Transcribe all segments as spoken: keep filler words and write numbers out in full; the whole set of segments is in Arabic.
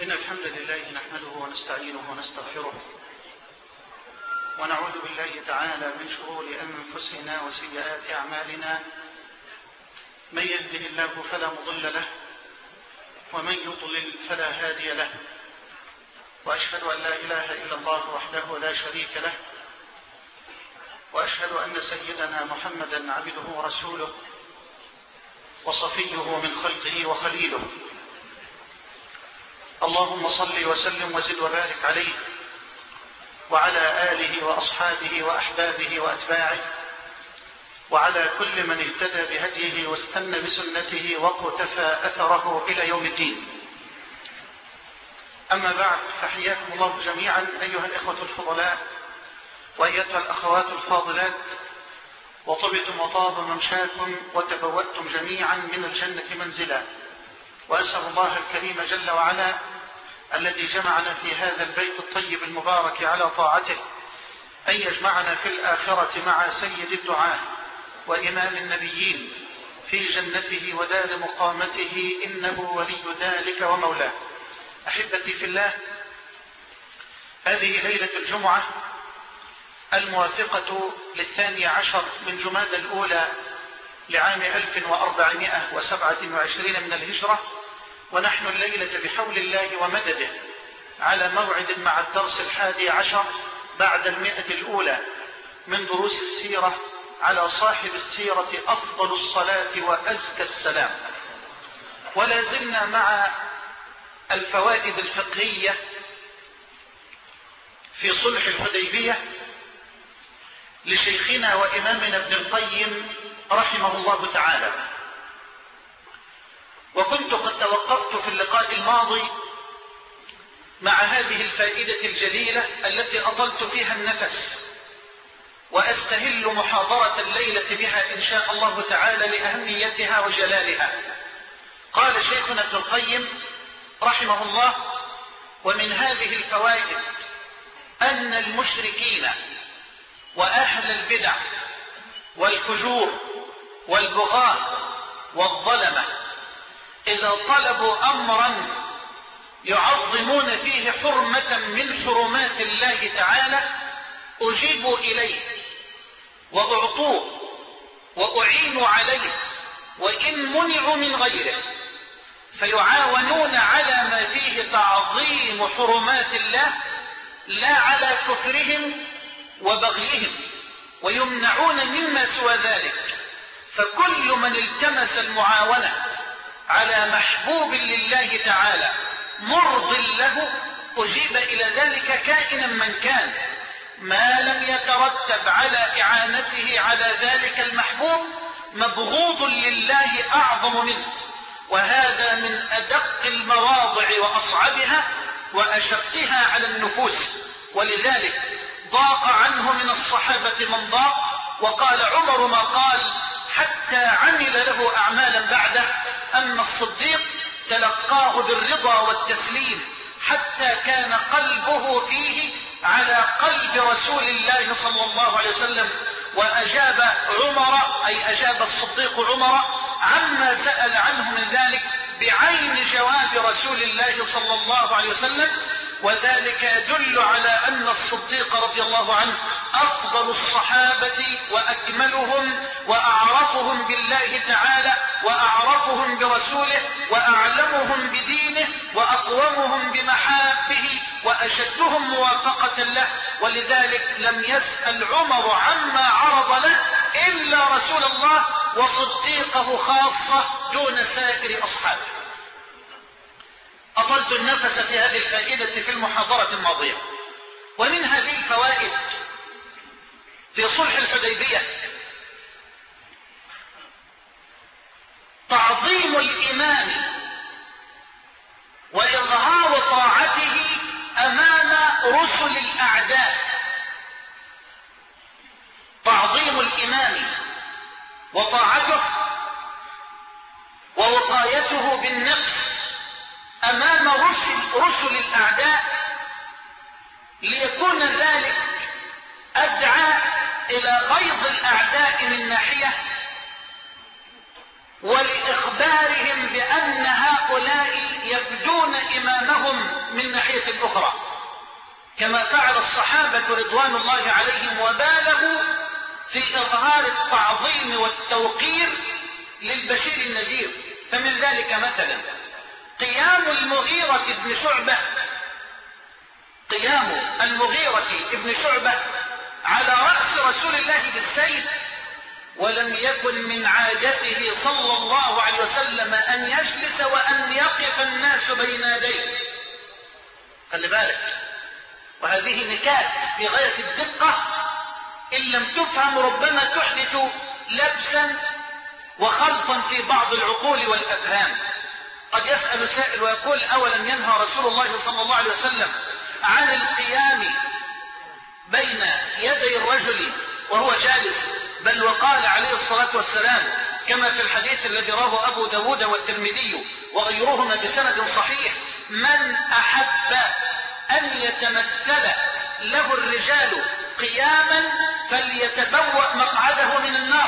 إن الحمد لله نحمده ونستعينه ونستغفره ونعوذ بالله تعالى من شرور أنفسنا وسيئات أعمالنا. من يهده الله فلا مضل له ومن يضلل فلا هادي له، وأشهد أن لا إله إلا الله وحده لا شريك له، وأشهد أن سيدنا محمدا عبده ورسوله وصفيه من خلقه وخليله. اللهم صل وسلم وزد وبارك عليه وعلى آله وأصحابه وأحبابه وأتباعه وعلى كل من اهتدى بهديه واستنى بسنته واقتفى أثره إلى يوم الدين. أما بعد، فحياكم الله جميعا أيها الإخوة الفضلاء وأيتها الأخوات الفاضلات، وطبتم وطاب ممشاكم وتبوأتم جميعا من الجنة منزلا. وأسأل الله الكريم جل وعلا الذي جمعنا في هذا البيت الطيب المبارك على طاعته أن يجمعنا في الآخرة مع سيد الدعاة وإمام النبيين في جنته ودار مقامته، إنه ولي ذلك ومولاه. أحبتي في الله، هذه ليلة الجمعة الموافقة للثاني عشر من جمادى الأولى لعام ألف وأربعمائة وسبعة وعشرين من الهجرة، ونحن الليلة بحول الله ومدده على موعد مع الدرس الحادي عشر بعد المئة الأولى من دروس السيرة على صاحب السيرة أفضل الصلاة وأزكى السلام. ولا زلنا مع الفوائد الفقهية في صلح الحديبية لشيخنا وإمامنا ابن القيم رحمه الله تعالى. وكنت قد توقفت في اللقاء الماضي مع هذه الفائدة الجليلة التي أطلت فيها النفس، وأستهل محاضرة الليلة بها إن شاء الله تعالى لأهميتها وجلالها. قال شيخنا ابن القيم رحمه الله: ومن هذه الفوائد أن المشركين وأهل البدع والفجور والبغاة والظلمة إذا طلبوا أمرا يعظمون فيه حرمة من حرمات الله تعالى أجيبوا إليه وأعطوه وأعينوا عليه، وإن منعوا من غيره فيعاونون على ما فيه تعظيم حرمات الله لا على كفرهم وبغيهم، ويمنعون مما سوى ذلك. فكل من التمس المعاونة على محبوب لله تعالى مرض له أجيب إلى ذلك كائنا من كان، ما لم يترتب على إعانته على ذلك المحبوب مبغوض لله أعظم منه. وهذا من أدق المواضع وأصعبها وأشقها على النفوس. ولذلك ضاق عنه من الصحابة من ضاق، وقال عمر ما قال حتى عمل له أعمالا بعده. أما الصديق تلقاه بالرضا والتسليم حتى كان قلبه فيه على قلب رسول الله صلى الله عليه وسلم. وأجاب عمر، أي أجاب الصديق عمر عما سأل عنه من ذلك بعين جواب رسول الله صلى الله عليه وسلم. وذلك يدل على أن الصديق رضي الله عنه أفضل الصحابة وأكملهم وأعرفهم بالله تعالى وأعرفهم برسوله وأعلمهم بدينه وأقومهم بمحابه وأشدهم موافقة له. ولذلك لم يسأل عمر عما عرض له إلا رسول الله وصديقه خاصة دون سائر أصحابه. أطلت النفس في هذه الفائدة في المحاضرة الماضية. ومن هذه الفوائد في صلح الحديبية تعظيم الإمام وإظهار طاعته أمام رسل الأعداء. تعظيم الإمام وطاعته ووقايته بالنفس أمام رسل, رسل الأعداء ليكون ذلك أدعى إلى غيظ الأعداء من ناحية، ولإخبارهم بأن هؤلاء يفدون إمامهم جهة أخرى، كما فعل الصحابة رضوان الله عليهم وبالغوا في إظهار التعظيم والتوقير للبشير النذير. فمن ذلك مثلا قيام المغيرة بن شعبة قيام المغيرة بن شعبة على رأس رسول الله بالسيف، ولم يكن من عادته صلى الله عليه وسلم أن يجلس وأن يقف الناس بين يديه. خلي بالك، وهذه نكات في غاية الدقة، إن لم تفهم ربما تحدث لبسا وخلطا في بعض العقول والأفهام. قد يسأل سائل ويقول: أولم ينهى رسول الله صلى الله عليه وسلم عن القيام بين يدي الرجل وهو جالس؟ بل وقال عليه الصلاة والسلام كما في الحديث الذي رواه أبو داود والترمذي وغيرهما بسند صحيح: من أحب أن يتمثل له الرجال قياما فليتبوأ مقعده من النار.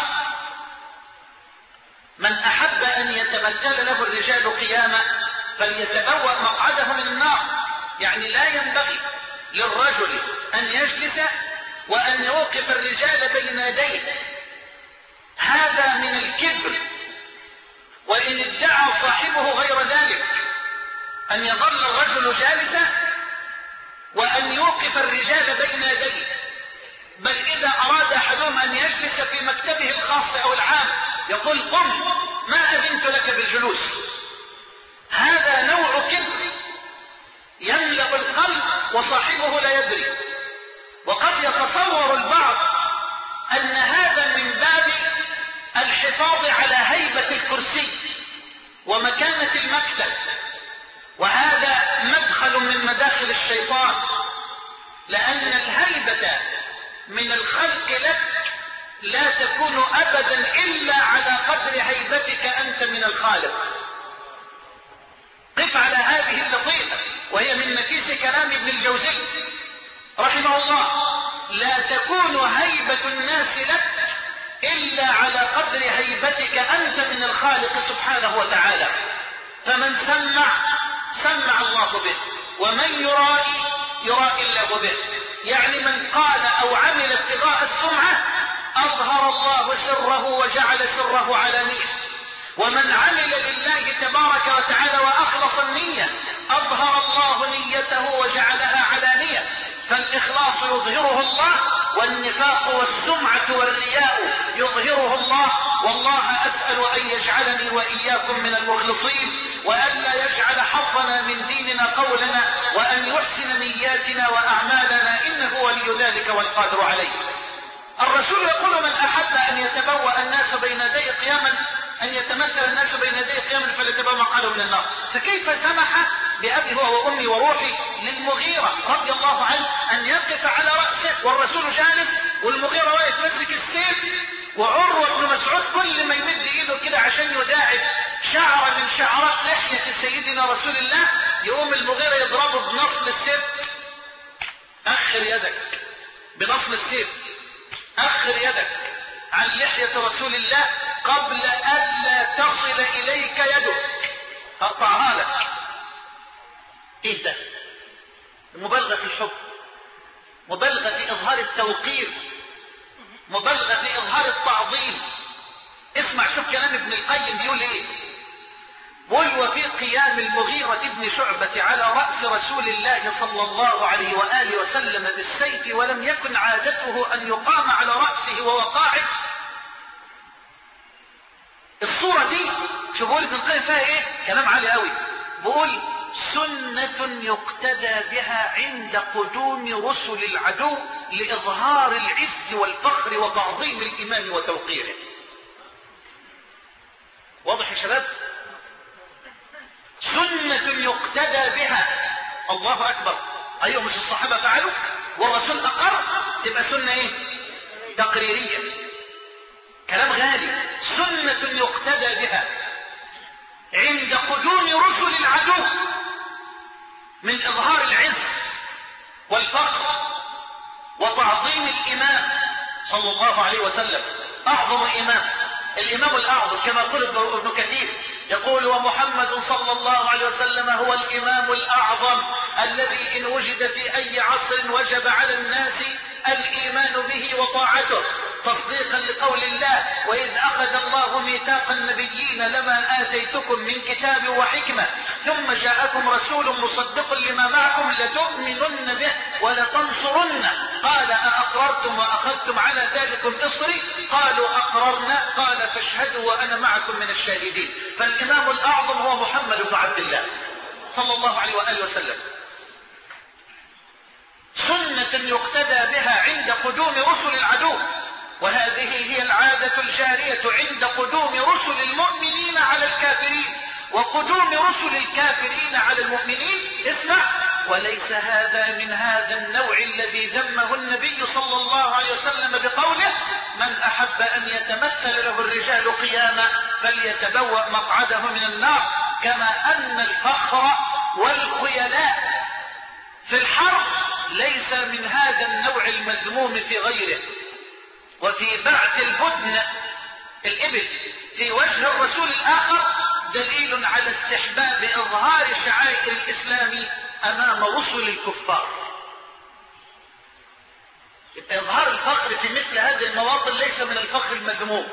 من أحب أن يتمثل له الرجال قياما فليتبوأ مقعده من النار، يعني لا ينبغي للرجل أن يجلس وأن يوقف الرجال بين يديه، هذا من الكبر. وإن ادعى صاحبه غير ذلك، أن يظل الرجل جالسا وأن يوقف الرجال بين يديه، بل إذا أراد أحدهم أن يجلس في مكتبه الخاص أو العام يقول: قم، ما أذنت لك بالجلوس. هذا نوع كبر يملأ القلب وصاحبه لا يدري. وقد يتصور البعض أن هذا من باب الحفاظ على هيبة الكرسي ومكانة المكتب، وهذا مدخل من مداخل الشيطان، لأن الهيبة من الخلق لك لا تكون أبدا إلا على قدر هيبتك أنت من الخالق. قف على هذه اللطيفة، وهي من نفيس كلام ابن الجوزي رحمه الله: لا تكون هيبة الناس لك إلا على قدر هيبتك أنت من الخالق سبحانه وتعالى. فمن سمع سمع الله به، ومن يرائي يرائي الله به. يعني من قال أو عمل ابتغاء السمعة أظهر الله سره وجعل سره علانية، ومن عمل لله تبارك وتعالى وأخلص النية أظهر الله نيته وجعلها علانية. فالإخلاص يظهره الله، والنفاق والسمعة والرياء يظهره الله. والله أسأل أن يجعلني وإياكم من المخلصين، وألا يجعل حظنا من ديننا قولنا، وأن يحسن نياتنا وأعمالنا، إنه ولي ذلك والقادر عليه. الرسول يقول: من أحب أن يتبوأ الناس بين يديه قياما أن يتمثل الناس بين يديه قياما فليتبوأ مقعده من النار. فكيف سمح بأبي هو وأمي وروحي للمغيرة رضي الله عنه أن يقف على رأسه والرسول جالس والمغيرة واقف مسك السيف، وعروة بن مسعود كل ما يمد ايده كده عشان يداعب شعر من شعرات لحية سيدنا رسول الله يقوم المغيرة يضربه بنصل السيف: أخر يدك، بنصل السيف أخر يدك عن لحية رسول الله قبل ألا تصل إليك يدك، أقطعها لك. إيه ده؟ مبالغة في الحب، مبالغة في إظهار التوقير، مبالغة في إظهار التعظيم. اسمع، شوف كلام ابن القيم بيقول إيه. بيقول: وفي قيام المغيرة بن شعبة على رأس رسول الله صلى الله عليه وآله وسلم بالسيف، ولم يكن عادته أن يقام على رأسه وهو قاعد. الصورة دي شوف بيقول ابن القيم فيها إيه؟ كلام عالي قوي. بيقول: سنة يقتدى بها عند قدوم رسل العدو لإظهار العز والفخر وتعظيم الإمام وتوقيره. واضح يا شباب؟ سنة يقتدى بها. الله أكبر. أيوة، مش الصحابة فعلوا والرسول أقر؟ تبقى سنة إيه؟ تقريرية. كلام غالي. سنة يقتدى بها عند قدوم رسل العدو من إظهار العز والفخر وتعظيم الإمام صلى الله عليه وسلم. أعظم إمام، الإمام الأعظم كما قال ابن كثير، يقول: ومحمد صلى الله عليه وسلم هو الإمام الأعظم الذي إن وجد في أي عصر وجب على الناس الإيمان به وطاعته، تصديقا لقول الله: وإذ أخذ الله ميثاق النبيين لما آتيتكم من كتاب وحكمة ثم جاءكم رسول مصدق لما معكم لتؤمنن به ولتنصرنه قال أأقررتم وأخذتم على ذلكم إصري قالوا أقررنا قال فاشهدوا وأنا معكم من الشاهدين. فالإمام الأعظم هو محمد بن عبد الله صلى الله عليه وآله وسلم. سنة يقتدى بها عند قدوم رسل العدو، وهذه هي العادة الجارية عند قدوم رسل المؤمنين على الكافرين وقدوم رسل الكافرين على المؤمنين. اسمع: وليس هذا من هذا النوع الذي ذمه النبي صلى الله عليه وسلم بقوله: من أحب أن يتمثل له الرجال قياما فليتبوأ مقعده من النار. كما أن الفخر والخيلاء في الحرب ليس من هذا النوع المذموم في غيره. وفي بعث البدن الإبل في وجه الرسول الآخر دليل على استحباب إظهار شعائر الإسلام أمام رسل الكفار. إظهار الفخر في مثل هذه المواطن ليس من الفخر المذموم،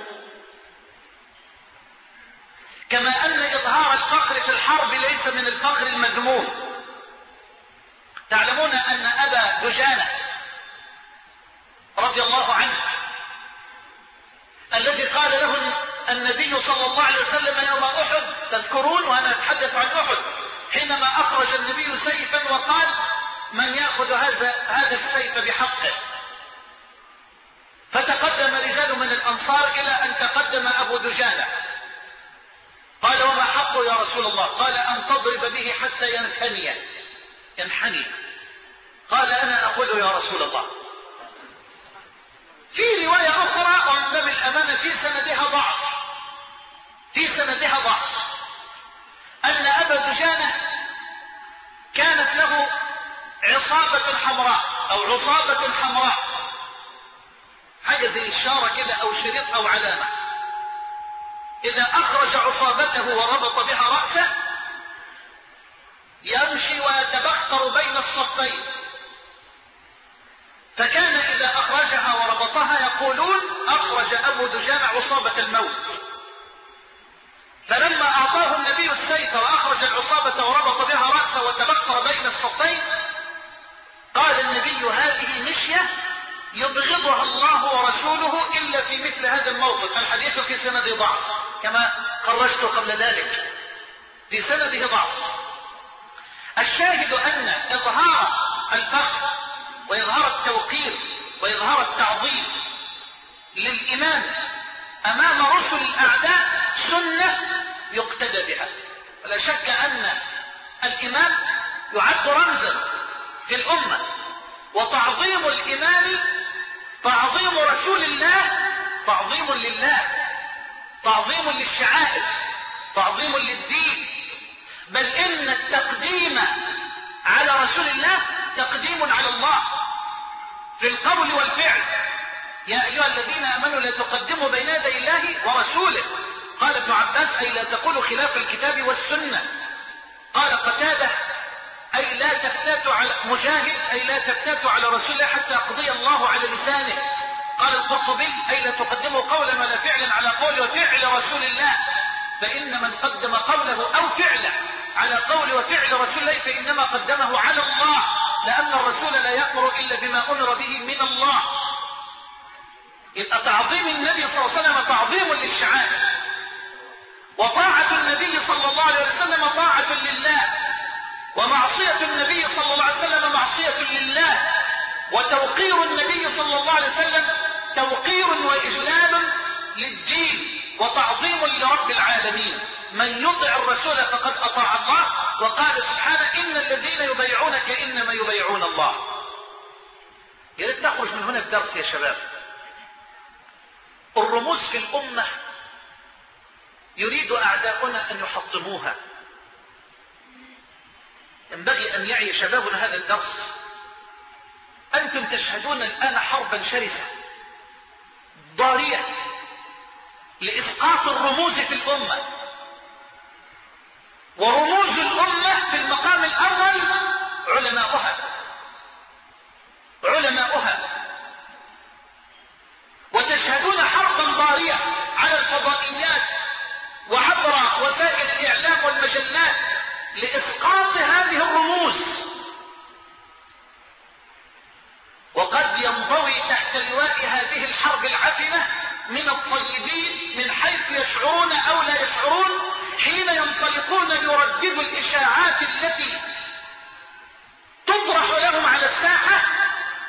كما أن إظهار الفخر في الحرب ليس من الفخر المذموم. تعلمون أن أبا دجانة رضي الله عنه الذي قال له النبي صلى الله عليه وسلم يوم أحد، تذكرون وأنا أتحدث عن أحد، حينما أخرج النبي سيفا وقال: من يأخذ هذا هذا السيف بحقه؟ فتقدم رجال من الأنصار إلى أن تقدم أبو دجانة. قال: وما حقه يا رسول الله؟ قال: أن تضرب به حتى ينحني ينحني. قال: أنا أخذه يا رسول الله. في رواية أخرى ومن باب الأمانة في سندها ضعف في سندها ضعف أن أبا دجانة كانت له عصابة حمراء أو عصابة حمراء، حاجة زي إشارة كده أو شريط أو علامة، إذا أخرج عصابته وربط بها رأسه يمشي ويتبختر بين الصفين. فكان إذا أخرجها وربطها يقولون: أخرج أبو دجانة عصابة الموت. فلما أعطاه النبي السيف وأخرج العصابة وربط بها رأسه وتبختر بين الصفين قال النبي: هذه مشية يبغضها الله ورسوله إلا في مثل هذا الموقف. الحديث في سند ضعف كما خرجت قبل ذلك، في سنده ضعف. الشاهد أن إظهار الفخر وإظهار التوقير وإظهار التعظيم للإيمان أمام رسل الأعداء سنة يقتدى بها. لا شك أن الإيمان يعد رمزا في الأمة، وتعظيم الإيمان تعظيم رسول الله تعظيم لله، تعظيم للشعائر، تعظيم للدين، بل إن التقديم على رسول الله تقديم على الله في القول والفعل. يا أيها الذين آمنوا لا تقدموا بين يدي الله ورسوله. قال ابن عباس: أي لا تقولوا خلاف الكتاب والسنة. قال قتادة: أي لا تفتاتوا على مجاهد أي لا تفتاتوا على رسول الله حتى يقضي الله على لسانه. قال القرطبي: أي لا تقدموا قولا ولا فعلا على قول وفعل رسول الله، فإن من قدم قوله أو فعله على قول وفعل رسول الله فإنما قدمه على الله، لأن الرسول لا يأمر إلا بما أمر به من الله. يبقى تعظيم النبي صلى الله عليه وسلم تعظيم للشعائر، وطاعة النبي صلى الله عليه وسلم طاعة لله، ومعصية النبي صلى الله عليه وسلم معصية لله، وتوقير النبي صلى الله عليه وسلم توقير وإجلال للدين وتعظيم لرب العالمين. من يطع الرسول فقد أطاع الله، وقال سبحانه: إن الذين يبايعونك إنما يبايعون الله. يا ريت نخرج من هنا بدرس يا شباب. الرموز في الأمة يريد أعداؤنا أن يحطموها. ينبغي أن يعي شبابنا هذا الدرس. أنتم تشهدون الآن حربا شرسة ضارية لإسقاط الرموز في الأمة، ورموز الأمة في المقام الأول علماء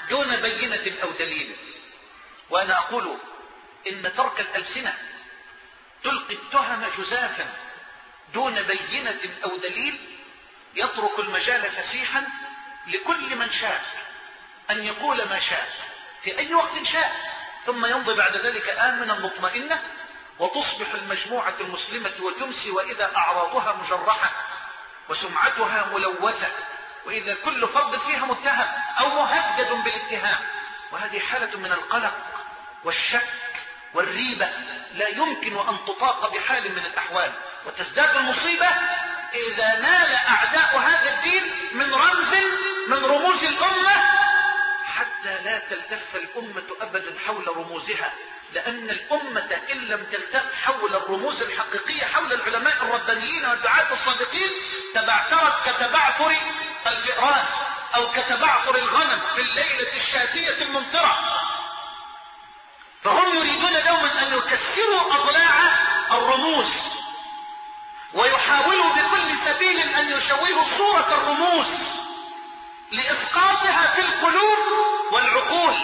دون بينة أو دليل. وأنا أقول إن ترك الألسنة تلقي التهم جزافا دون بينة أو دليل يترك المجال فسيحا لكل من شاء أن يقول ما شاء في أي وقت شاء، ثم يمضي بعد ذلك آمنا مطمئنا، وتصبح المجموعة المسلمة وتمسي وإذا أعراضها مجرحة وسمعتها ملوثة، وإذا كل فرد فيها متهم أو مهدد بالاتهام. وهذه حالة من القلق والشك والريبة لا يمكن أن تطاق بحال من الأحوال. وتزداد المصيبة إذا نال أعداء هذا الدين من رمز من رموز الأمة حتى لا تلتف الأمة أبدا حول رموزها، لأن الأمة إن لم تلتف حول الرموز الحقيقية حول العلماء الربانيين والدعاة الصادقين تبعثرت كتبعثر الفئران أو كتبعثر الغنم في الليلة الشاتية الممطرة. فهم يريدون دوما أن يكسروا أضلاع الرموز ويحاولوا بكل سبيل أن يشوهوا صورة الرموز لإسقاطها في القلوب والعقول،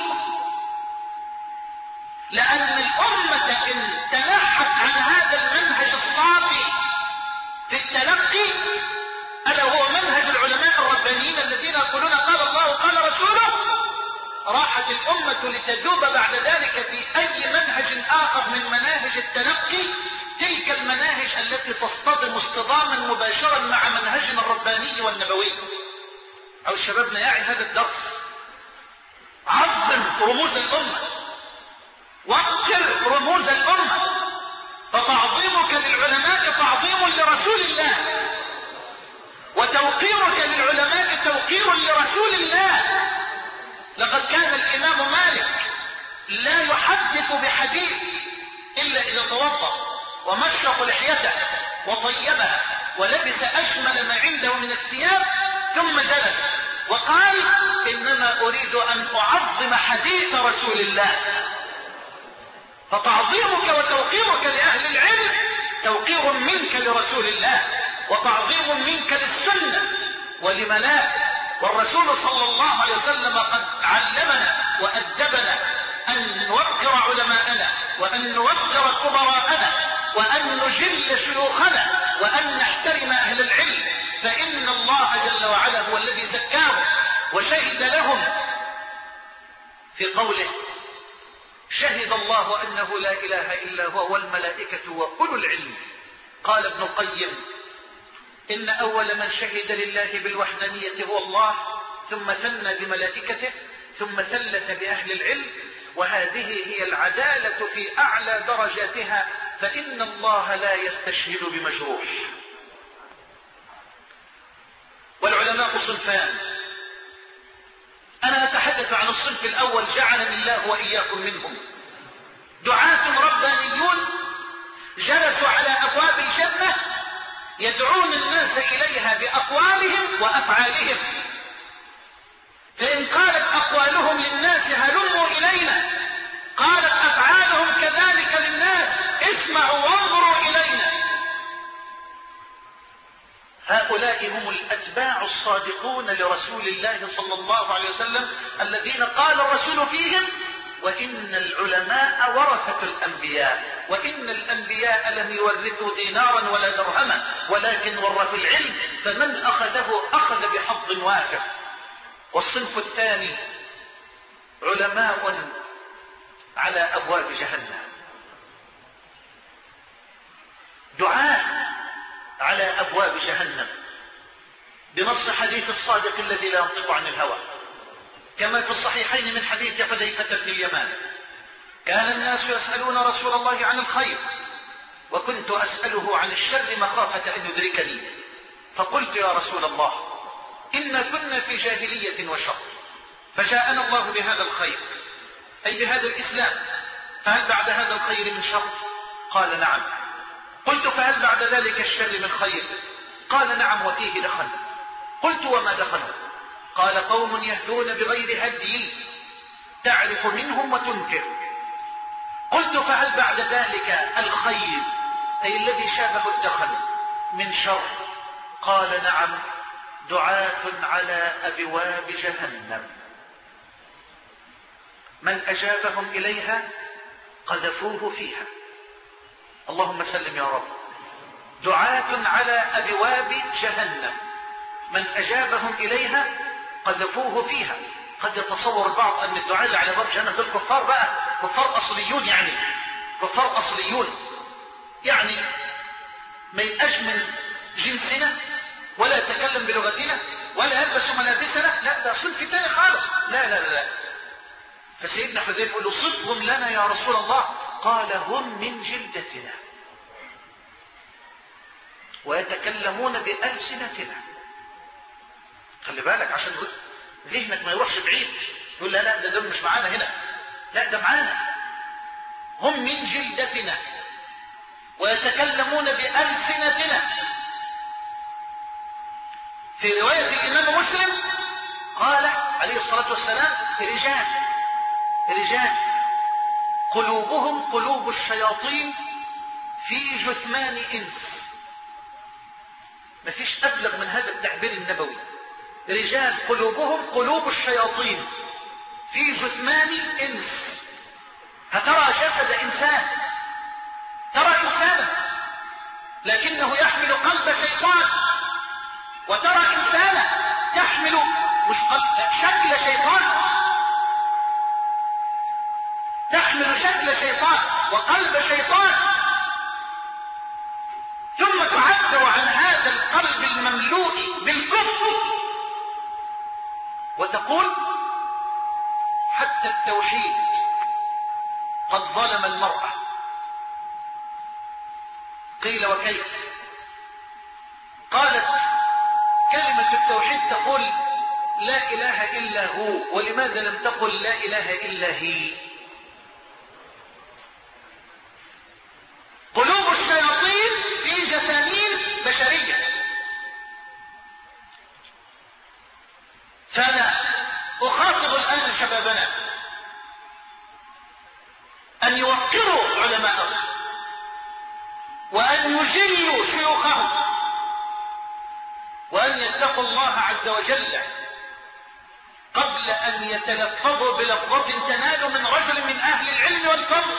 لأن الأمة إن تنحت عن هذا المنهج الصافي في التلقي ألا هو منهج العلماء الربانيين الذين يقولون قال الله قال رسوله، راحت الأمة لتذوب بعد ذلك في أي منهج آخر من مناهج التلقي، تلك المناهج التي تصطدم اصطداما مباشرا مع منهجنا الرباني والنبوي. أو الشباب نياعي هذا الدرس، عظم رموز الأمة، وقر رموز الأمة، فتعظيمك للعلماء تعظيم لرسول الله، وتوقيرك للعلماء توقير لرسول الله. لقد كان الإمام مالك لا يحدث بحديث إلا إذا توضأ ومشق لحيته وطيبها ولبس أجمل ما عنده من الثياب ثم جلس وقال إنما أريد أن أعظم حديث رسول الله. فتعظيمك وتوقيرك لأهل العلم توقير منك لرسول الله، وتعظيم منك للسنة ولما لا. والرسول صلى الله عليه وسلم قد علمنا وأدبنا أن نوقر علماءنا وأن نوقر كبراءنا وأن نجل شيوخنا وأن نحترم أهل العلم، فإن الله جل وعلا هو الذي زكاهم وشهد لهم في قوله شهد الله أنه لا إله إلا هو والملائكة وأولو العلم. قال ابن القيم إن أول من شهد لله بالوحدانية هو الله، ثم ثنى بملائكته، ثم ثلث بأهل العلم، وهذه هي العدالة في أعلى درجاتها، فإن الله لا يستشهد بمجروح. والعلماء صنفان، أنا أتحدث عن الصنف الأول جعلني الله وإياكم منهم، دعاة ربانيون جلسوا على أبواب الجنة يدعون الناس إليها بأقوالهم وأفعالهم، فإن قالت أقوالهم للناس هلموا إلينا، قالت أفعالهم كذلك للناس اسمعوا وانظروا إلينا. هؤلاء هم الأتباع الصادقون لرسول الله صلى الله عليه وسلم الذين قال الرسول فيهم وإن العلماء ورثة الأنبياء، وإن الأنبياء لم يورثوا دينارا ولا درهما ولكن ورثوا العلم، فمن أخذه أخذ بحظ وافر. والصنف الثاني علماء على أبواب جهنم، دعاة على أبواب جهنم بنص حديث الصادق الذي لا ينطق عن الهوى، كما في الصحيحين من حديث حذيفة بن اليمان كان الناس يسألون رسول الله عن الخير وكنت أسأله عن الشر مخافة أن يدركني، فقلت يا رسول الله إنا كنا في جاهلية وشر، فجاءنا الله بهذا الخير أي بهذا الإسلام، فهل بعد هذا الخير من شر؟ قال نعم. قلت فهل بعد ذلك الشر من خير؟ قال نعم وفيه دخل. قلت وما دخل؟ قال قوم يهدون بغير هدي تعرف منهم وتنكر. قلت فهل بعد ذلك الخير أي الذي شابه الدخل من شر؟ قال نعم، دعاة على أبواب جهنم. من أجابهم إليها قذفوه فيها. اللهم سلم يا رب. دعاة على أبواب جهنم من أجابهم إليها قذفوه فيها. قد يتصور البعض أن الدعاة اللي على باب جهنم دول كفار بقى، كفار أصليون، يعني كفار أصليون، يعني ما يبقاش من جنسنا ولا يتكلم بلغتنا ولا يلبس ملابسنا، لا ده صنف تاني خالص. لا لا لا, لا. فسيدنا حذيفة يقول له صفهم لنا يا رسول الله. قال هم من جلدتنا ويتكلمون بألسنتنا. خلي بالك عشان ذهنك ما يروحش بعيد يقول لا لا ده دول مش معانا هنا، لا ده معانا. هم من جلدتنا ويتكلمون بألسنتنا. في رواية الإمام مسلم قال عليه الصلاة والسلام رجال رجال قلوبهم قلوب الشياطين في جثمان إنس. مفيش أبلغ من هذا التعبير النبوي. رجال قلوبهم قلوب الشياطين في جثمان إنس. هترى جسد إنسان، ترى إنسانا لكنه يحمل قلب شيطان، وترى إنسانا يحمل مش قلب شكل شيطان، تحمل شكل شيطان وقلب شيطان، ثم تعبر عن هذا القلب المملوء بالكفر وتقول حتى التوحيد قد ظلم المرأة. قيل وكيف؟ قالت كلمة التوحيد تقول لا إله إلا هو، ولماذا لم تقل لا إله إلا هي؟ قلوب الشياطين في جثامين بشرية. فأنا أخاطب الآن شبابنا أن يوقروا علماءهم وأن يجلوا شيوخهم وأن يتقوا الله عز وجل قبل أن يتلفظوا بلفظة تنال من رجل من أهل العلم والفضل،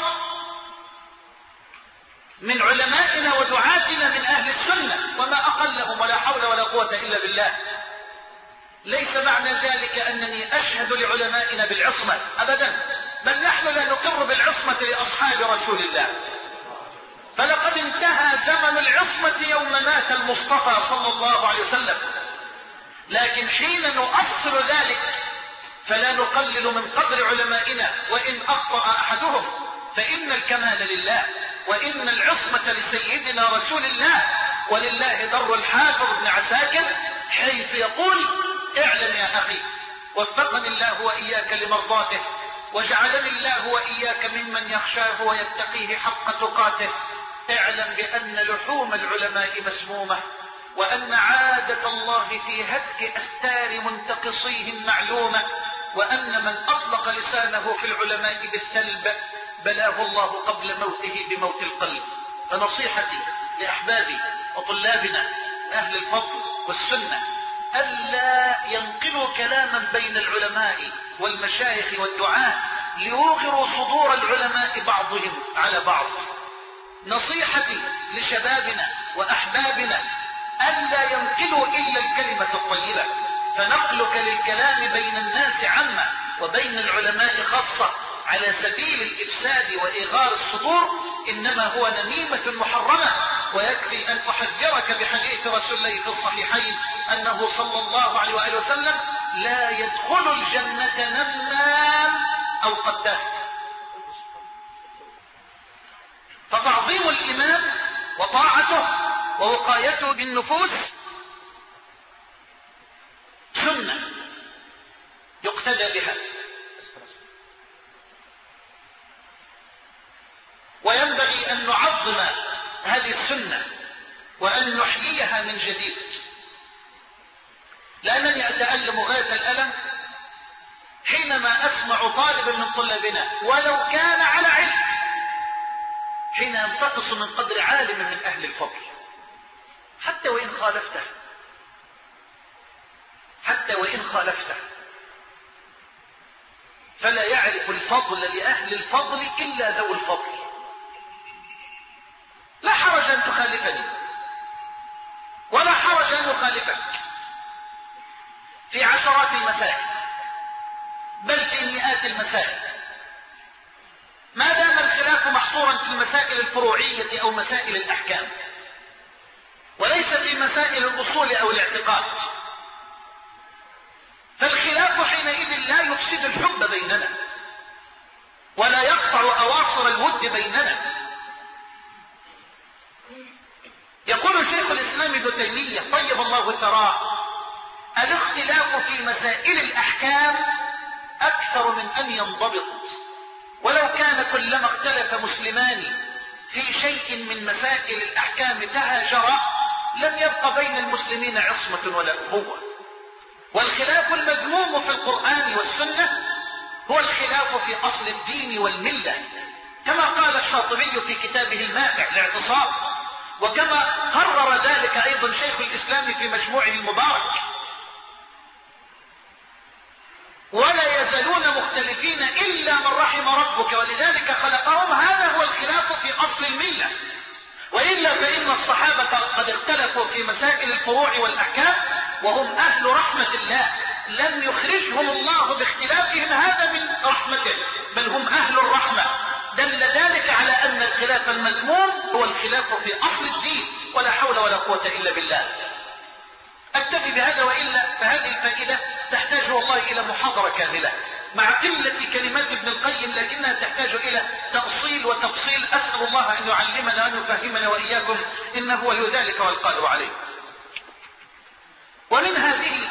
من علمائنا ودعاتنا من أهل السنة، وما أقلهم ولا حول ولا قوة إلا بالله. ليس معنى ذلك أنني أشهد لعلمائنا بالعصمة أبدا، بل نحن لا نقر بالعصمة لأصحاب رسول الله. فلقد انتهى زمن العصمة يوم مات المصطفى صلى الله عليه وسلم، لكن حين نؤصل ذلك فلا نقلل من قدر علمائنا وإن أخطأ أحدهم، فإن الكمال لله وإن العصمة لسيدنا رسول الله. ولله در الحافظ بن عساكر حيث يقول اعلم يا أخي وفقني الله وإياك لمرضاته، وجعلني الله وإياك ممن يخشاه ويتقيه حق تقاته. اعلم بأن لحوم العلماء مسمومة، وأن عادة الله في هتك أستار منتقصيهم معلومة، وأن من أطلق لسانه في العلماء بالسلب بلاه الله قبل موته بموت القلب. فنصيحتي لأحبابي وطلابنا أهل الفضل والسنة ألا ينقلوا كلاما بين العلماء والمشايخ والدعاة ليوغروا صدور العلماء بعضهم على بعض. نصيحتي لشبابنا وأحبابنا ألا ينقلوا إلا الكلمة الطيبة، فنقلك للكلام بين الناس عامة وبين العلماء خاصة على سبيل الإفساد وإغار الصدور إنما هو نميمة محرمة. ويكفي أن أحذرك بحديث رسول الله في الصحيحين أنه صلى الله عليه وآله وسلم لا يدخل الجنة نمام أو قداس. فتعظيم الإمام وطاعته ووقايته بالنفوس سنة يقتدى بها، وينبغي أن نعظم هذه السنة وأن نحييها من جديد. لأنني أتألم غاية الألم حينما أسمع طالبا من طلابنا ولو كان على علم حين ينتقص من قدر عالم من أهل الفضل حتى وإن خالفته حتى وإن خالفته فلا يعرف الفضل لأهل الفضل إلا ذو الفضل. لا حرج أن تخالفني ولا حرج أن أخالفك في عشرات المسائل بل في مئات المسائل، ما دام الخلاف محصورا في المسائل الفروعية أو مسائل الأحكام وليس في مسائل الأصول أو الاعتقاد. فالخلاف حينئذ لا يفسد الحب بيننا ولا يقطع أواصر الود بيننا. يقول شيخ الإسلام ابن تيمية طيب الله ثراه: الاختلاف في مسائل الأحكام أكثر من أن ينضبط، ولو كان كلما اختلف مسلمان في شيء من مسائل الأحكام تهاجرا لم يبق بين المسلمين عصمة ولا أخوة. والخلاف المذموم في القرآن والسنة هو الخلاف في أصل الدين والملة، كما قال الشاطبي في كتابه الماتع الاعتصام، وكما قرر ذلك أيضا شيخ الإسلام في مجموعه المبارك: ولا يزالون مختلفين إلا من رحم ربك ولذلك خلقهم. هذا هو الخلاف في أصل الملة، وإلا فإن الصحابة قد اختلفوا في مسائل الفروع والأحكام وهم أهل رحمة الله، لم يخرجهم الله باختلافهم هذا من رحمته، بل هم أهل الرحمة. دل ذلك على أن الخلاف المذموم هو الخلاف في أصل الدين، ولا حول ولا قوة إلا بالله. أكتفي بهذا، وإلا فهذه الفائدة تحتاج والله إلى محاضرة كاملة مع قلة كلمات ابن القيم، لكنها تحتاج إلى تأصيل وتفصيل. أسأل الله أن يعلمنا وأن يفهمنا وإياكم، إنه ولي ذلك والقادر عليه. ومن هذه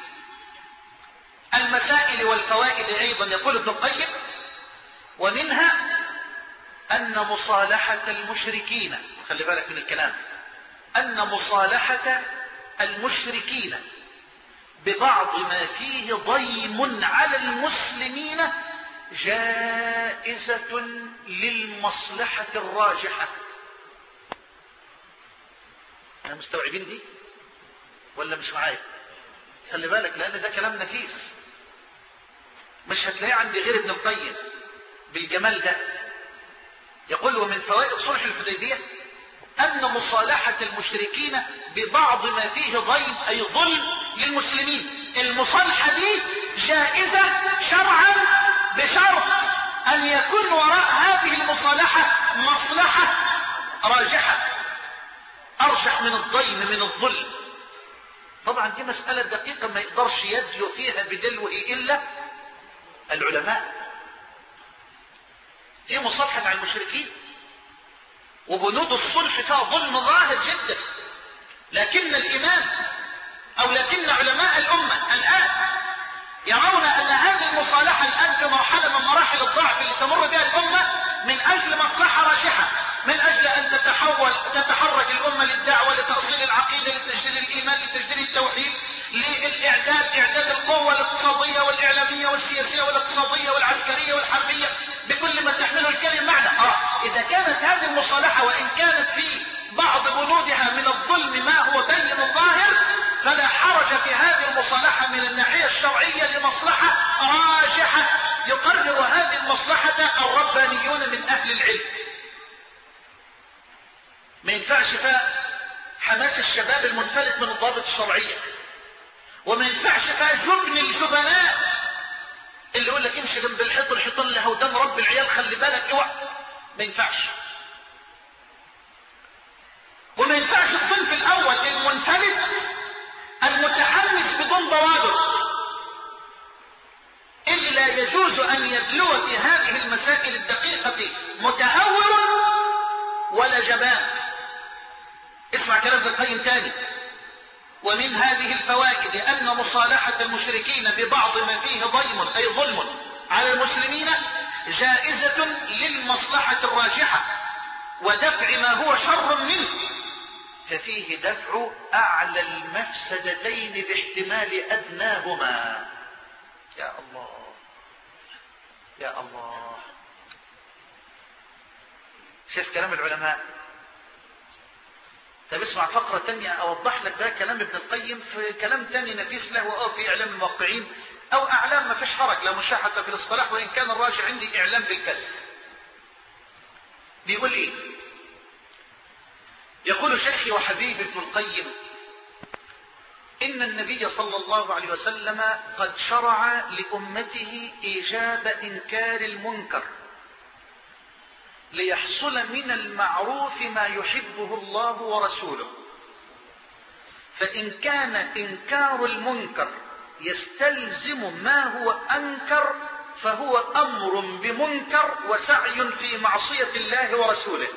المسائل والفوائد أيضا يقول ابن القيم: ومنها أن مصالحة المشركين، خلي بالك من الكلام، أن مصالحة المشركين ببعض ما فيه ضيم على المسلمين جائزة للمصلحة الراجحة. أنا مستوعبين دي ولا مش معايا؟ خلي بالك، لأن ده كلام نفيس مش هتلاقيه عند غير ابن القيم بالجمال ده. يقول: ومن فوائد صلح الحديبية أن مصالحة المشركين ببعض ما فيه ضيم أي ظلم للمسلمين، المصالحة دي جائزة شرعا بشرط أن يكون وراء هذه المصالحة مصلحة راجحة أرجح من الضيم من الظلم. طبعا دي مسألة دقيقة ما يقدرش يدلو فيها بدلوه إلا العلماء. في مصالحة مع المشركين وبنود الصلح فيها ظلم ظاهر جدا، لكن الإمام أو لكن علماء الأمة الآن يرون أن هذه المصالحة الآن في مرحلة من مراحل الضعف اللي تمر بها الأمة من أجل مصلحة راجحة، من أجل أن تتحول تتحرك الأمة للدعوة لتأصيل العقيدة لتجديد الإيمان لتجديد التوحيد للإعداد إعداد القوة الاقتصادية والإعلامية والسياسية والاقتصادية والعسكرية والحربية بكل ما تحمله الكلمة معنى. آه إذا كانت هذه المصالحة وإن كانت في بعض بنودها من الظلم ما هو بين ظاهر، فلا حرج في هذه المصالحة من الناحية الشرعية لمصلحة راجحة يقرر هذه المصلحة الربانيون من أهل العلم. ما ينفعش فيها حماس الشباب المنفلت من الضوابط الشرعية، وما ينفعش فيها جبن الجبناء اللي يقول لك امشي جنب الحيط الحيطان اللي هودان رب العيال خلي بالك اوعى. ما ينفعش. وما ينفعش الصنف الاول المنفلت المتحمس بدون ضوابط اللي لا يجوز ان يدلو في هذه المسائل الدقيقة متهور ولا جبان. اسمع كلام ابن القيم تاني: ومن هذه الفوائد أن مصالحة المشركين ببعض ما فيه ضيم أي ظلم على المسلمين جائزة للمصلحة الراجحة ودفع ما هو شر منه، ففيه دفع أعلى المفسدتين باحتمال أدناهما. يا الله يا الله، شايف كلام العلماء؟ طب اسمع فقرة تانية اوضح لك ده كلام ابن القيم في كلام تاني نفيس له او في اعلام الموقعين او اعلام ما فيش حرج، لا مشاحة في الاصطلاح، وان كان الراجع عندي اعلام بالكسر. بيقول ايه؟ يقول شيخي وحبيبي ابن القيم: إن النبي صلى الله عليه وسلم قد شرع لأمته إيجاب إنكار المنكر ليحصل من المعروف ما يحبه الله ورسوله، فإن كان إنكار المنكر يستلزم ما هو أنكر فهو أمر بمنكر وسعي في معصية الله ورسوله.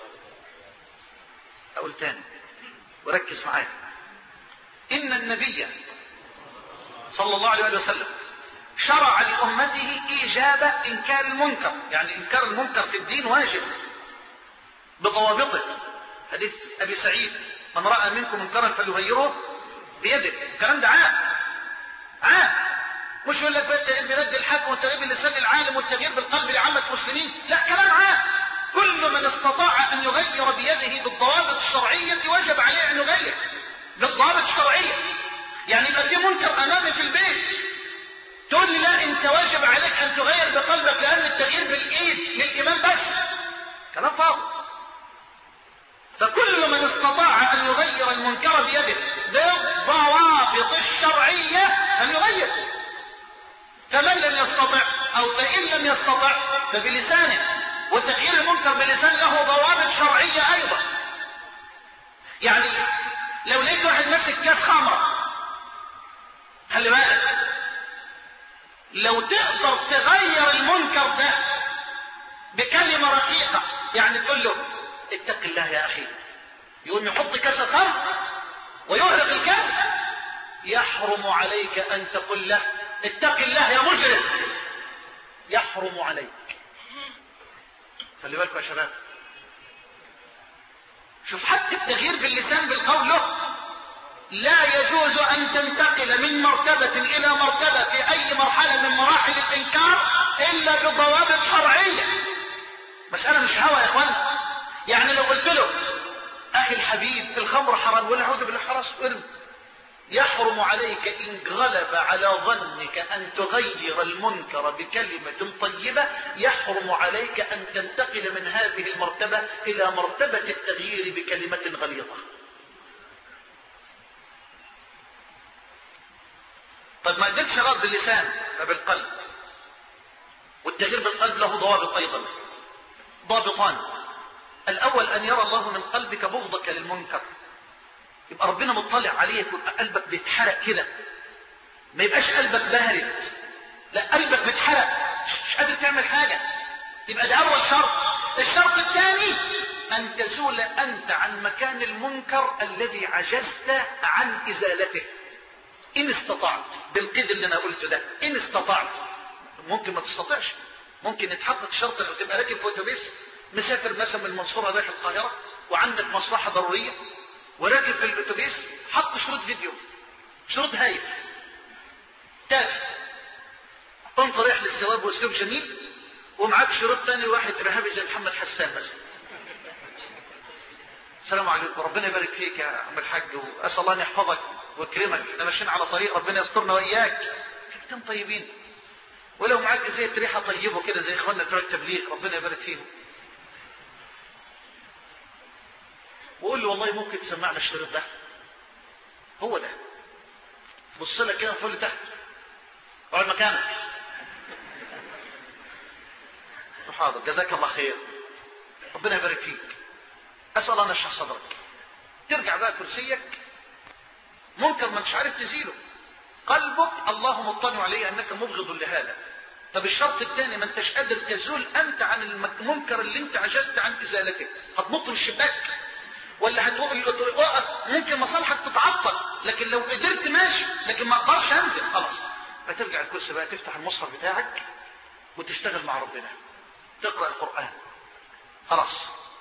أقول تاني وركز معايا: إن النبي صلى الله عليه وسلم شرع لأمته إيجاب إنكار المنكر، يعني إنكار المنكر في الدين واجب بضوابطه. حديث أبي سعيد: من رأى منكم منكرا فليغيره بيده. الكلام ده عام عام، مش يقول لك التغيير بيد الحاكم والتغيير باللسان العالم والتغيير بالقلب لعامة المسلمين، لا، كلام عام. كل من استطاع أن يغير بيده بالضوابط الشرعية وجب عليه أن يغير بالضوابط الشرعية. يعني يبقى في منكر أمامي في البيت، تقول لي لا أنت واجب عليك أن تغير بقلبك لأن التغيير بالإيد للإمام بس، كلام فاضي. فكل من استطاع أن يغير المنكر بيده بالضوابط الشرعية أن يغير، فمن لم يستطع أو فإن لم يستطع فبلسانه، وتغيير المنكر بلسان له ضوابط شرعية أيضا. يعني لو لقيت واحد ماسك كاس خمرة، خلي بالك، لو تقدر تغير المنكر ده بكلمة رقيقة، يعني تقول له اتق الله يا أخي، يقوم يحط كاس خمر ويغرق الكاس، يحرم عليك أن تقول له اتق الله يا مجرم، يحرم عليك. خلي بالكم يا شباب، شوف حتى التغيير باللسان بالقول له لا يجوز أن تنتقل من مرتبة إلى مرتبة في أي مرحلة من مراحل الإنكار إلا بضوابط شرعية. مسألة مش هوى يا إخوانا. يعني لو قلت له أخي الحبيب الخمر حرام، ولا أعوذ بالله خلاص ارمي، يحرم عليك إن غلب على ظنك أن تغير المنكر بكلمة طيبة، يحرم عليك أن تنتقل من هذه المرتبة إلى مرتبة التغيير بكلمة غليظة. طب ما قدرتش رد باللسان فبالقلب، والتغيير بالقلب له ضوابط أيضا، ضابطان: الأول أن يرى الله من قلبك بغضك للمنكر، يبقى ربنا مطلع عليك ويبقى قلبك بيتحرق كده، ما يبقاش قلبك بارد، لا قلبك بيتحرق مش قادر تعمل حاجة، يبقى ده أول شرط. الشرط الثاني أن تزول أنت عن مكان المنكر الذي عجزت عن إزالته إن استطعت، بالقيد اللي أنا قلته ده، إن استطعت. ممكن ما تستطيعش، ممكن يتحقق شرط لو تبقى راكب في أتوبيس مسافر مثلا من المنصورة رايح القاهرة وعندك مصلحة ضرورية وراكب في الأتوبيس، حط شريط فيديو، شريط هايف تافه، انت رايح للثواب واسلوب جميل ومعاك شريط ثاني واحد ارهابي زي محمد حسان مثلا. السلام عليكم، ربنا يبارك فيك يا عم الحاج، واسال الله ان يحفظك ويكرمك، احنا ماشيين على طريق ربنا يسترنا واياك، كلمتين طيبين، ولو معاك زي ريحه طيبه كده زي اخواننا بتوع التبليغ ربنا يبارك فيهم، وقول له والله ممكن تسمعنا الشريط ده، هو ده، بص لك كده فوق لتحت، اقعد مكانك، حاضر جزاك الله خير ربنا يبارك فيك، اسال الله ان يشرح صدرك، ترجع بقى كرسيك، منكر ما انتش عارف تزيله، قلبك الله مطلع عليه انك مبغض لهذا. طب الشرط الثاني ما انتش قادر تزول انت عن المنكر اللي انت عجزت عن ازالته، هتنط من الشباك ولا هتقول ممكن مصالحك تتعطل، لكن لو قدرت ماشي، لكن ما اقدرش انزل خلاص، فترجع الكرسي بقى تفتح المصحف بتاعك وتشتغل مع ربنا، تقرأ القرآن خلاص.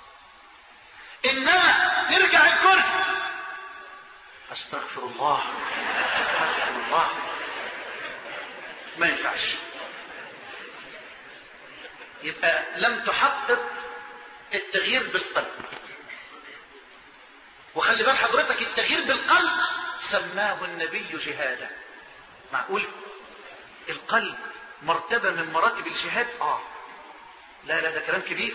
انما ترجع الكرسي استغفر الله استغفر الله، ما ينفعش، يبقى لم تحقق التغيير بالقلب. وخلي بال حضرتك التغيير بالقلب سماه النبي جهادا. معقول القلب مرتبة من مراتب الجهاد؟ اه لا لا ده كلام كبير.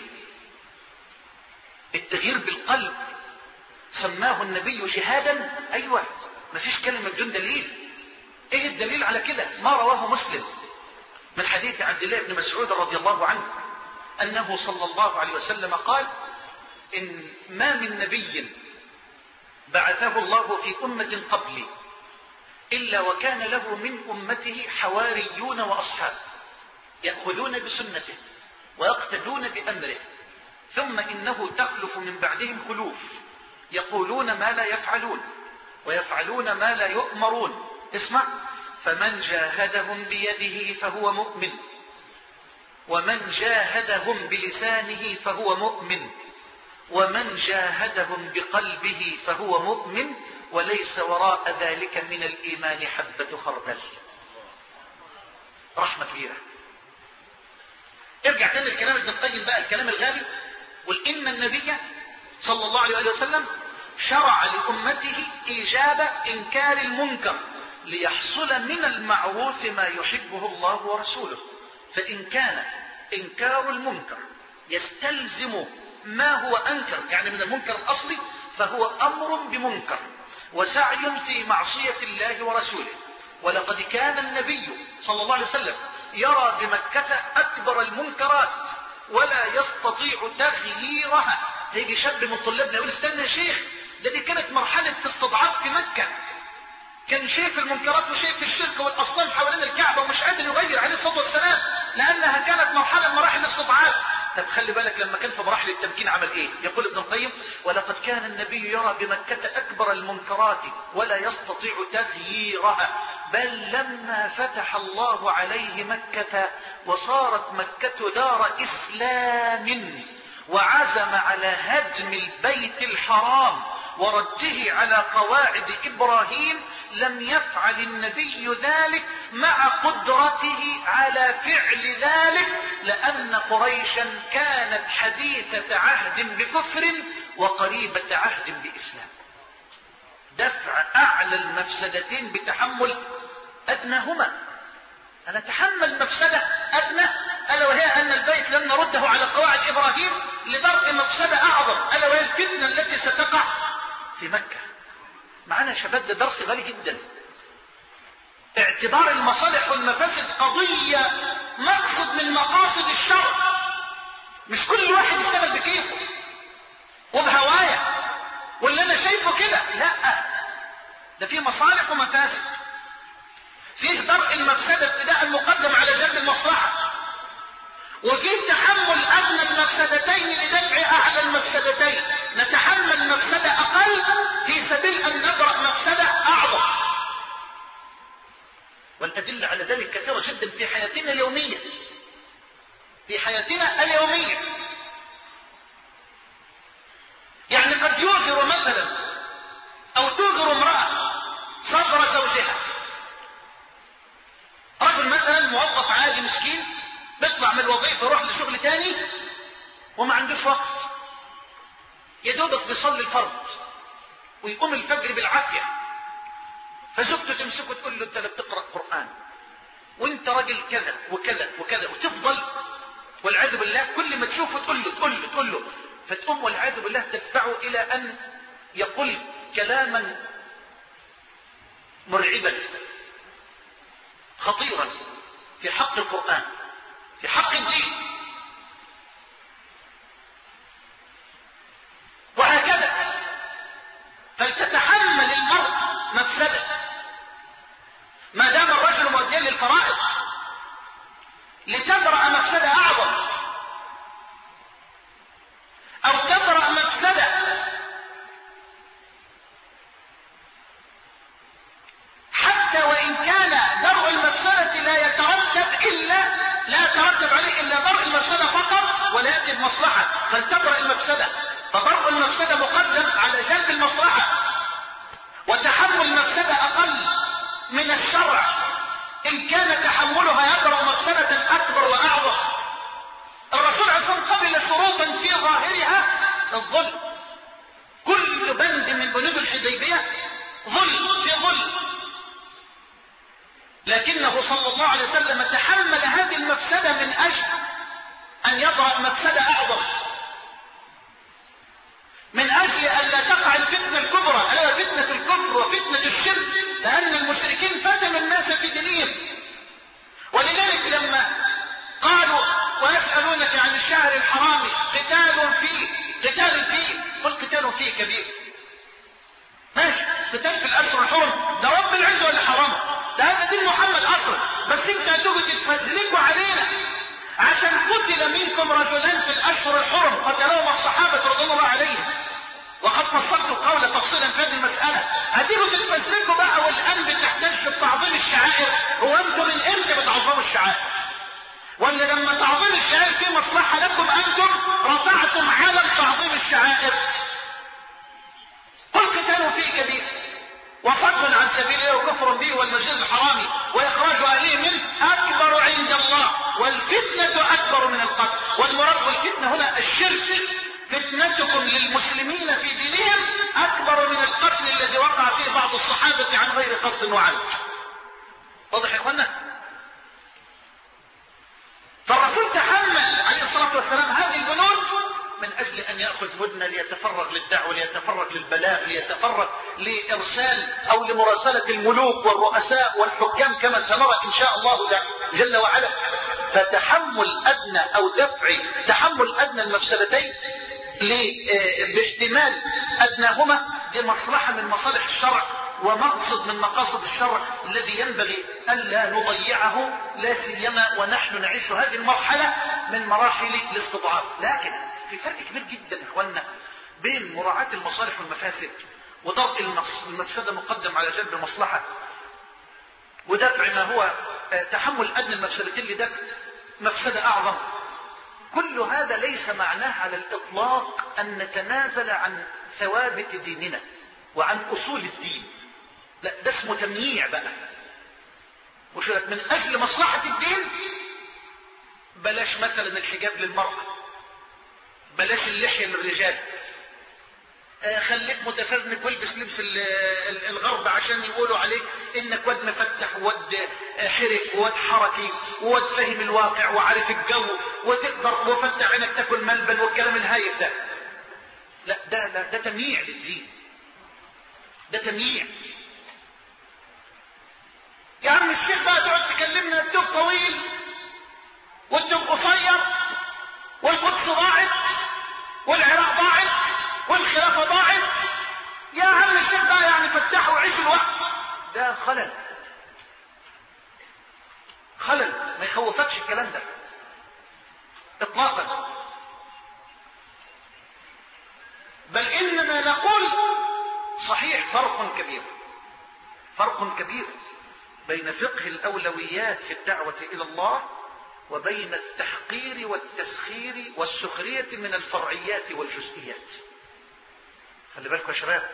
التغيير بالقلب سماه النبي جهادا؟ ايوه، مفيش كلمة بدون دليل. ايه الدليل على كده؟ ما رواه مسلم من حديث عبد الله بن مسعود رضي الله عنه انه صلى الله عليه وسلم قال: ان ما من نبي بعثه الله في امة قبلي الا وكان له من امته حواريون واصحاب يأخذون بسنته ويقتدون بامره، ثم انه تخلف من بعدهم خلوف يقولون ما لا يفعلون ويفعلون ما لا يؤمرون. اسمع: فمن جاهدهم بيده فهو مؤمن، ومن جاهدهم بلسانه فهو مؤمن، ومن جاهدهم بقلبه فهو مؤمن، وليس وراء ذلك من الإيمان حبة خردل. رحمة كبيرة. ارجع تاني الكلام ابن القيم بقى، الكلام الغالي، قل إن النبي صلى الله عليه وسلم شرع لأمته إيجاب إنكار المنكر ليحصل من المعروف ما يحبه الله ورسوله، فإن كان إنكار المنكر يستلزم ما هو أنكر يعني من المنكر الأصلي فهو أمر بمنكر وسعي في معصية الله ورسوله. ولقد كان النبي صلى الله عليه وسلم يرى بمكة أكبر المنكرات ولا يستطيع تغييرها. هيجي شاب من طلابنا يقول: استنى يا شيخ، ده دي كانت مرحلة استضعاف في مكة، كان شايف المنكرات وشايف الشرك والأصنام حوالين الكعبة ومش قادر يغير عليه الصلاة والسلام لأنها كانت مرحلة من مراحل الاستضعاف. طب خلي بالك لما كان في مراحل التمكين عمل ايه؟ يقول ابن القيم: ولقد كان النبي يرى بمكة أكبر المنكرات ولا يستطيع تغييرها، بل لما فتح الله عليه مكة وصارت مكة دار إسلام وعزم على هدم البيت الحرام ورده على قواعد إبراهيم، لم يفعل النبي ذلك مع قدرته على فعل ذلك، لأن قريشا كانت حديثة عهد بكفر وقريبة عهد بإسلام. دفع أعلى المفسدتين بتحمل أدناهما. أنا أتحمل مفسدة أدنى ألا وهي أن البيت لم نرده على قواعد إبراهيم لدرء مفسدة أعظم ألا وهي الفتنة التي ستقع في مكة. معنا يا شباب ده درس غالي جدا. اعتبار المصالح والمفاسد قضية مقصد من مقاصد الشرع، مش كل واحد يشتغل بكيفه وبهواية واللي انا شايفه كده، لا، ده فيه مصالح ومفاسد، فيه درء المفسدة ابتداء مقدم على جلب المصلحة، وفيه تحمل أدنى المفسدتين لدفع أعلى المفسدتين. نتحمل مفسدة أقل في سبيل أن ندرأ مفسدة أعظم. والأدلة على ذلك كثيرة جدا في حياتنا اليومية، في حياتنا اليومية. يعني قد يؤثر مثلا أو تؤثر امرأة صبر زوجها. رجل مثلا موظف عادي مسكين بيطلع من الوظيفة يروح لشغل تاني وما عندوش وقت، يا دوبك بيصلي الفرض ويقوم الفجر بالعافية، فزوجته تمسكه تقول له: انت لا بتقرأ قرآن وانت راجل كذا وكذا وكذا، وتفضل والعياذ بالله كل ما تشوفه تقول له تقول له تقول له فتقوم والعياذ بالله تدفعه الى ان يقول كلاما مرعبا خطيرا في حق القرآن، في حق الدين. وهكذا فلتتحمل المرء مفسده ما دام الرجل مؤديا للفرائض لتبرأ مفسده اعظم، او تبرأ مفسده حتى وان كان درء المفسده لا يترتب الا لا يترتب عليه الا درء المفسده فقط ولا ياتي بمصلحه، فلتبرأ المفسده. فدرء المفسده مقدم على جلب المصلحه، وتحمل المفسده اقل من الشرع ان كان تحملها يدرأ مفسده اكبر واعظم. الرسول عليه الصلاه والسلام قبل شروطا في ظاهرها الظلم. كل بند من بنود الحديبيه ظلم في ظلم، لكنه صلى الله عليه وسلم تحمل هذه المفسدة من أجل أن يضع مفسدة أعظم، من أجل أن لا تقع الفتنة الكبرى، ألا فتنة الكفر وفتنة الشرك، لأن المشركين فتنوا الناس في دينهم. ولذلك لما قالوا ويسألونك عن الشهر الحرام قتال فيه قتال فيه قل قتال فيه كبير. ماشي، قتال في الأشهر الحرم ده رب العزة اللي حرمه، ده هذا دين محمد أصلا، بس انت هتيجوا تتفزلكوا علينا عشان قتل منكم رجلان في الأشهر الحرم قتلوهم الصحابة رضي الله عليهم، وقد فصلت القول تفصيلا في هذه المسألة. هتيجوا تتفزلكوا بقى والآن بتحتج بتعظيم الشعائر. هو انتم من امتى بتعظموا الشعائر؟ ولا لما تعظيم الشعائر في مصلحة لكم أنتم رفعتم على تعظيم الشعائر؟ قل قتال فيه كبير وصد عن سبيل الله وكفر به والمسجد الحرام وإخراج أهله منه أكبر عند الله والفتنة أكبر من القتل. والمراد بالفتنة هنا الشرك، فتنتكم للمسلمين في دينهم أكبر من القتل الذي وقع فيه بعض الصحابة عن غير قصد وعمد. واضح يا إخوانا؟ فالرسول تحمل عليه الصلاة والسلام هذه البنود من أجل أن يأخذ هدنة ليتفرغ للدعوة، ليتفرغ للبلاغ، ليتفرغ لإرسال أو لمراسلة الملوك والرؤساء والحكام كما سنرى إن شاء الله جل وعلا. فتحمل أدنى أو دفع تحمل أدنى المفسدتين باحتمال أدناهما دي مصلحة من مصالح الشرع ومقصد من مقاصد الشرع الذي ينبغي ألا نضيعه، لا سيما ونحن نعيش هذه المرحلة من مراحل الاستضعاف. لكن في فرق كبير جدا يا اخوانا بين مراعاة المصالح والمفاسد ودرء المفسدة مقدم على جلب المصلحة، ودفع ما هو تحمل أدنى المفسدتين لدفع مفسدة أعظم. كل هذا ليس معناه على الإطلاق أن نتنازل عن ثوابت ديننا وعن أصول الدين، لا، ده اسمه تمييع بقى. وش من أجل مصلحة الدين بلاش مثلا الحجاب للمرأة، بلاش اللحية للرجال، آه خليك متفرنك والبس لبس الغرب عشان يقولوا عليك انك واد مفتح واد حرك واد حركي واد فاهم الواقع وعارف الجو وتقدر وفتح عينك تاكل ملبن والكلام الهايف ده. لا، ده لا ده تمييع للدين، ده تمييع. يا عم الشيخ بقى تقعد تكلمنا التوب طويل والتوب قصير والقدس ضاعت والعراق ضاعت والخلافة ضاعت. يا عم الشيخ بقى يعني فتحوا وعيشوا الوقت. ده خلل خلل ما يخوفكش الكلام ده اطلاقا، بل اننا نقول صحيح فرق كبير فرق كبير بين فقه الأولويات في الدعوة إلى الله وبين التحقير والتسخير والسخرية من الفرعيات والجزئيات. خلي بالكم يا شباب،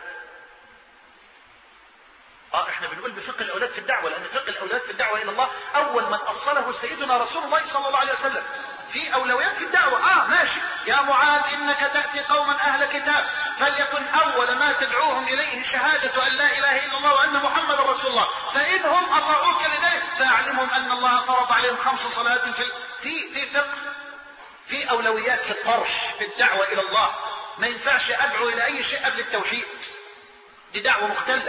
اه احنا بنقول بفقه الأولويات في الدعوة لأن فقه الأولويات في الدعوة إلى الله أول من أصله سيدنا رسول الله صلى الله عليه وسلم في أولويات في الدعوة. اه ماشي، يا معاذ إنك تأتي قوما أهل كتاب فليكن أول ما تدعوهم إليه شهادة أن لا إله إلا الله وأن محمد رسول الله، فإنهم أطاعوك لذلك فأعلمهم أن الله فرض عليهم خمس صلوات في في في فقه في أولويات في الطرح في الدعوة إلى الله. ما ينفعش أدعو إلى أي شيء قبل التوحيد، دي دعوة مختلة.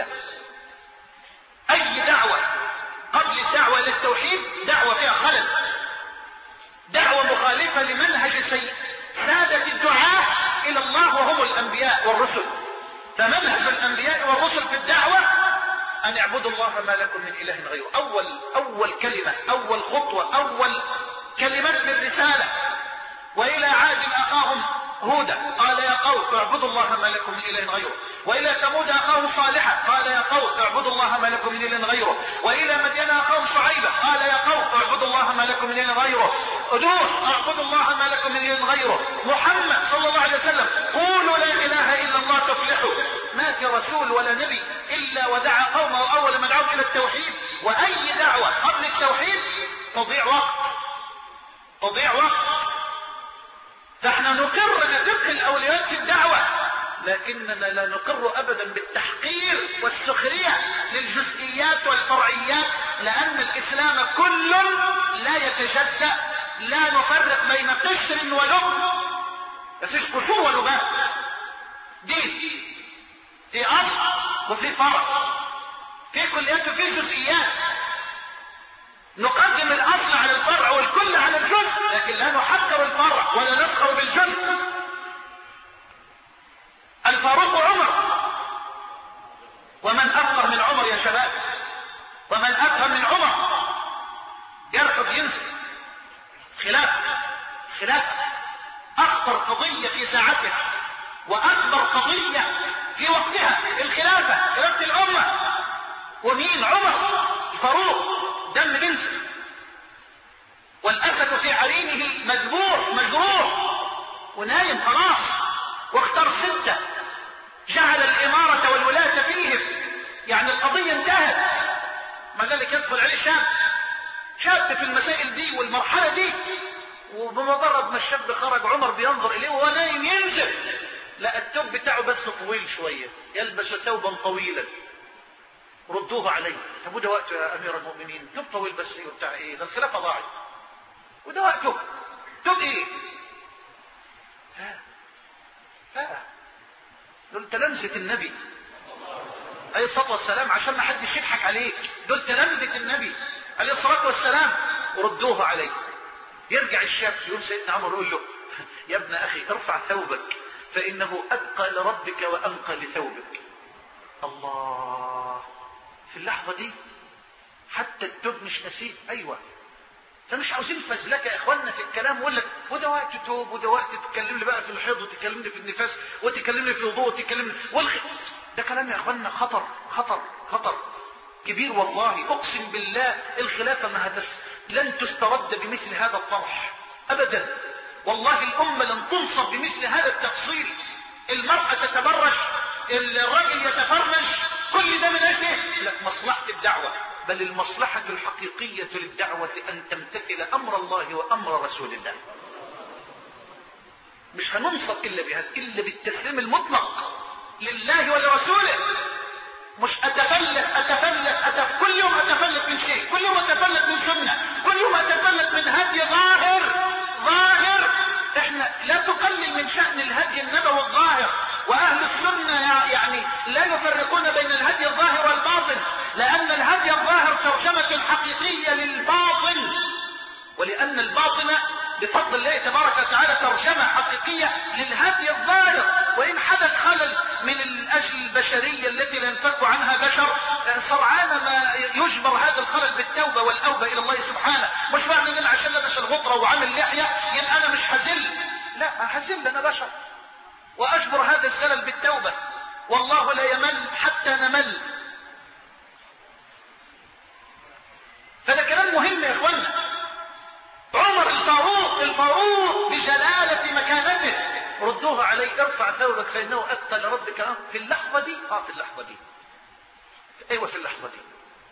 أي دعوة قبل الدعوة إلى التوحيد دعوة فيها خلل، دعوة مخالفة لمنهج سادة الدعاة إلى الله وهم الأنبياء والرسل. فمنهج الأنبياء والرسل في الدعوة أن اعبدوا الله ما لكم من إله غيره. أول أول كلمة أول خطوة أول كلمات في الرسالة. وإلى عاد أخاهم هودا قال يا قوم اعبدوا الله ما لكم من إله غيره. وإلى ثمود أخاهم صالحا قال يا قوم اعبدوا الله ما لكم من إله غيره. وإلى مدين أخاهم شعيبا قال يا قوم اعبدوا الله ما لكم من إله غيره. نوح اعبدوا الله ما لكم من إله غيره. محمد صلى الله عليه وسلم قولوا لا إله إلا الله تفلحوا. ما في رسول ولا نبي إلا ودعا قومه أول من دعوا إلى التوحيد. وأي دعوة قبل التوحيد تضيع وقت تضيع وقت. فاحنا نقر ان فقه الاولويات في الدعوة لكننا لا نقر ابدا بالتحقير والسخرية للجزئيات والفرعيات، لان الاسلام كل لا يتجزأ، لا نفرق بين قشر ولب، مفيش قشور ولبات، دين في اصل وفي فرع، في كليات وفي جزئيات، نقدم الاصل على الفرع والكل على الجزء، لكن لا نحقر الفرع ولا نسخر بالجزء. الفاروق عمر، ومن اكبر من عمر يا شباب؟ ومن اكبر من عمر؟ يرفض ينسى خلاف خلاف اخطر قضية في ساعتها واكبر قضية في وقتها، الخلافة، خلافة الامة. ومين؟ عمر الفاروق، دم بنسى، والاسد في عرينه مذبوح مجروح ونايم خلاص، واختار ستة جعل الامارة والولاية فيهم، يعني القضية انتهت. ما ذلك يدخل عليه شاب شاب في المسائل دي والمرحلة دي، وبمجرد ما الشاب خرج عمر بينظر اليه وهو نايم ينزل، لا التوب بتاعه بس طويل شوية، يلبس ثوبا طويلا. ردوه عليه. طب وده وقته يا امير المؤمنين؟ توب طويل بس ايه وبتاع ايه؟ ده الخلافة ضاعت، وده وقته توب ايه؟ ها ها دول تلامذة النبي عليه الصلاة والسلام، عشان ما حدش يضحك عليك، دول تلامذة النبي عليه الصلاة والسلام. وردوه عليه. يرجع الشاب يقول سيدنا عمر يقول له يا ابن اخي ارفع ثوبك فانه اتقى لربك وانقى لثوبك. الله، في اللحظة دي حتى التوب مش نسيب. ايوه، فمش عاوزين فزلكة يا اخواننا في الكلام، ولا وده وقت توب وده وقت تتكلم لي بقى في الحيض وتتكلم لي في النفاس وتتكلم لي في الوضوء وتتكلم والخ... ده كلام يا اخواننا خطر خطر خطر كبير والله. اقسم بالله الخلافة ما هتس لن تسترد بمثل هذا الطرح ابدا، والله الامة لن تنصب بمثل هذا التفصيل. المرأة تتبرج، الرجل يتفرج، كل ده من اجل لا مصلحة الدعوة، بل المصلحة الحقيقية للدعوة ان تمتثل امر الله وامر رسول الله. مش هننصر الا بهذا، الا بالتسليم المطلق لله ولرسوله. مش اتفلت اتفلت اتف كل يوم اتفلت من شيء، كل يوم اتفلت من سنة، كل يوم اتفلت من هدي ظاهر ظاهر. احنا لا تقلل من شأن الهدي النبوي الظاهر، واهل السنة يعني لا يفرقون بين الهدي الظاهر والباطن، لان الهدي الظاهر ترجمة حقيقية للباطن، ولان الباطن بفضل الله تبارك وتعالى ترجمة حقيقية للهدي الظاهر. وإن حدث خلل من الأجل البشرية التي لا ينفك عنها بشر، سرعان ما يجبر هذا الخلل بالتوبة والأوبة إلى الله سبحانه. مش معنى أن أنا عشان لبس الغطرة وعامل لحية يبقى أنا مش حزل، لا حزل، أنا بشر وأجبر هذا الخلل بالتوبة، والله لا يمل حتى نمل. فده كلام مهم يا إخوانا. عمر الفاروق الفاروق بجلالة مكانته ردوها عليه، ارفع ثوبك فإنه أتقى لربك. في اللحظة دي اه في اللحظة دي ايوه في اللحظة دي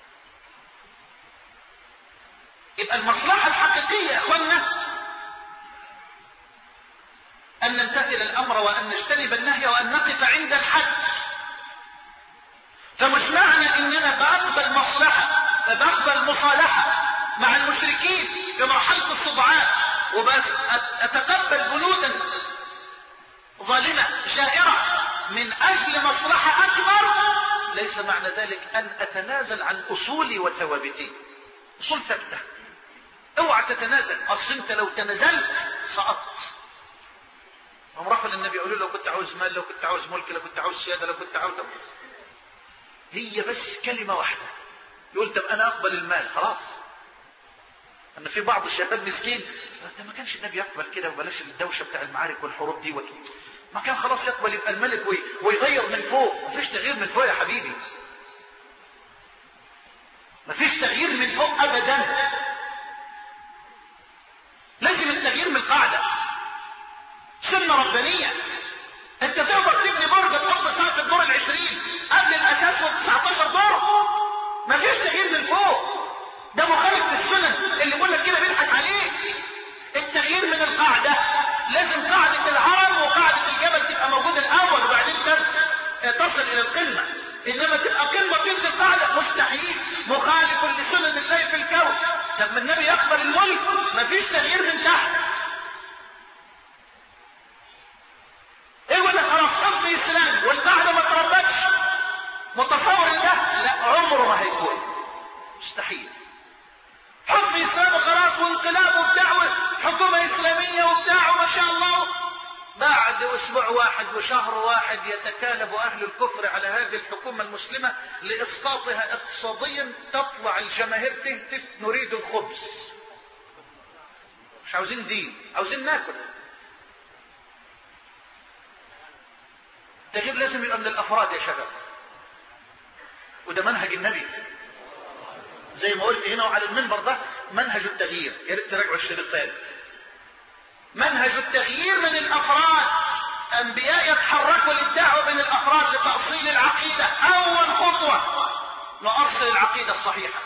يبقى المصلحة الحقيقية يا اخوانا ان نمتثل الامر وان نجتنب النهي وان نقف عند الحد. فمش معنى اننا بقبل مصلحة بقبل مصالحة مع المشركين في مرحلة الصدعات وبس اتقبل بنودا ظالمة جائرة من اجل مصلحة اكبر، ليس معنى ذلك ان اتنازل عن اصولي وثوابتي. اصول ثابتة، اوعى تتنازل، اصل انت لو تنازلت سقطت. هم رفض النبي يقولوا لو كنت عاوز مال، لو كنت عاوز ملك، لو كنت عاوز سيادة، لو كنت عاوز، هي بس كلمة واحدة. يقول طب انا اقبل المال خلاص. ان في بعض الشباب مسكين ده ما كانش النبي يقبل كده، وبلاش الدوشه بتاع المعارك والحروب دي وت... ما كان خلاص يقبل يبقى الملك وي... ويغير من فوق. ما فيش تغيير من فوق يا حبيبي، ما فيش تغيير من فوق ابدا. لازم التغيير من القاعده، سنه ربانيه. انت تقدر تبني برج تحط سقف الدور العشرين قبل الاساس وتسعتاشر دور، ما فيش تغيير من فوق. ده مخالف للسنن اللي بيقول لك كده بيضحك عليك. التغيير من القاعده، لازم قاعده الهرم وقاعده الجبل تبقى موجوده الاول، وبعدين تصل الى القمة، انما تبقى قمة تنزل قاعدة، مستحيل، مخالف لسنن الله في الكون. طب ما النبي يقبل الملك، مفيش تغيير من تحت. ايه ولا خلاص حكم اسلام والقاعدة ما تربتش، متصور ان ده لا عمره ما هيكون، مستحيل. حكم اسلام وخلاص وانقلاب وبتاع حكومة اسلامية وبتاع وما شاء الله، بعد اسبوع واحد وشهر واحد يتكالب اهل الكفر على هذه الحكومة المسلمة لاسقاطها اقتصاديا، تطلع الجماهير تهتف نريد الخبز، مش عاوزين دين، عاوزين ناكل. التغيير لازم يبقى من الافراد يا شباب، وده منهج النبي زي ما قلت هنا وعلى المنبر، ده منهج التغيير، يا ريت تراجعوا الشريطين. منهج التغيير من الافراد، انبياء يتحركوا للدعوه بين الافراد لتاصيل العقيده. اول خطوه نؤصل العقيده الصحيحه.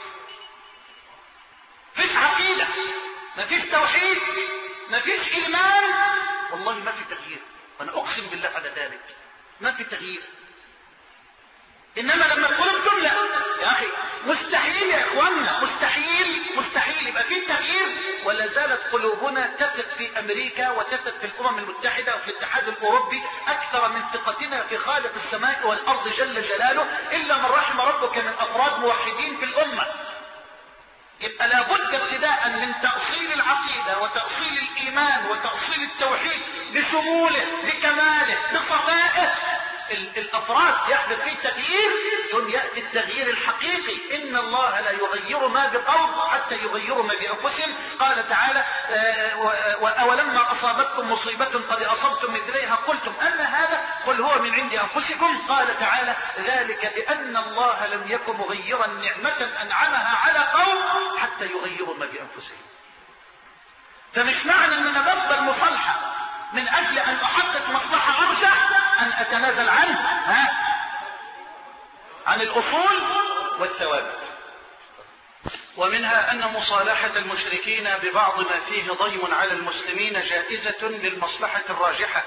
مفيش عقيده، مفيش توحيد، مفيش ايمان، والله ما في تغيير، وانا اقسم بالله على ذلك ما في تغيير. انما لما تقول الجمله يا اخي مستحيل يا اخواننا، مستحيل مستحيل يبقى في تغيير، ولا زالت قلوبنا تثق في امريكا وتثق في الامم المتحده وفي الاتحاد الاوروبي اكثر من ثقتنا في خالق السماء والارض جل جلاله، الا من رحم ربك من افراد موحدين في الامه. يبقى لابد ابتداء من تأصيل العقيدة وتأصيل الإيمان وتأصيل التوحيد بشموله بكماله بصفائه. الأفراد يحدث فيه تغيير، ثم يأتي التغيير الحقيقي. إن الله لا يغير ما بقوم حتى يغيروا ما بأنفسهم. قال تعالى وأولما أصابتكم مصيبة قد أصبتم مثليها قلتم أن هذا قل هو من عند أنفسكم. قال تعالى ذلك بأن الله لم يكن مغيرا نعمة أنعمها على قوم حتى يغيروا ما بأنفسهم. فمش معنى أن أنا بقبل مصالحة من أجل أن أحقق مصلحة أرجح أن أتنازل عنه ها عن الأصول والثوابت. ومنها أن مصالحة المشركين ببعض ما فيه ضيم على المسلمين جائزة للمصلحة الراجحة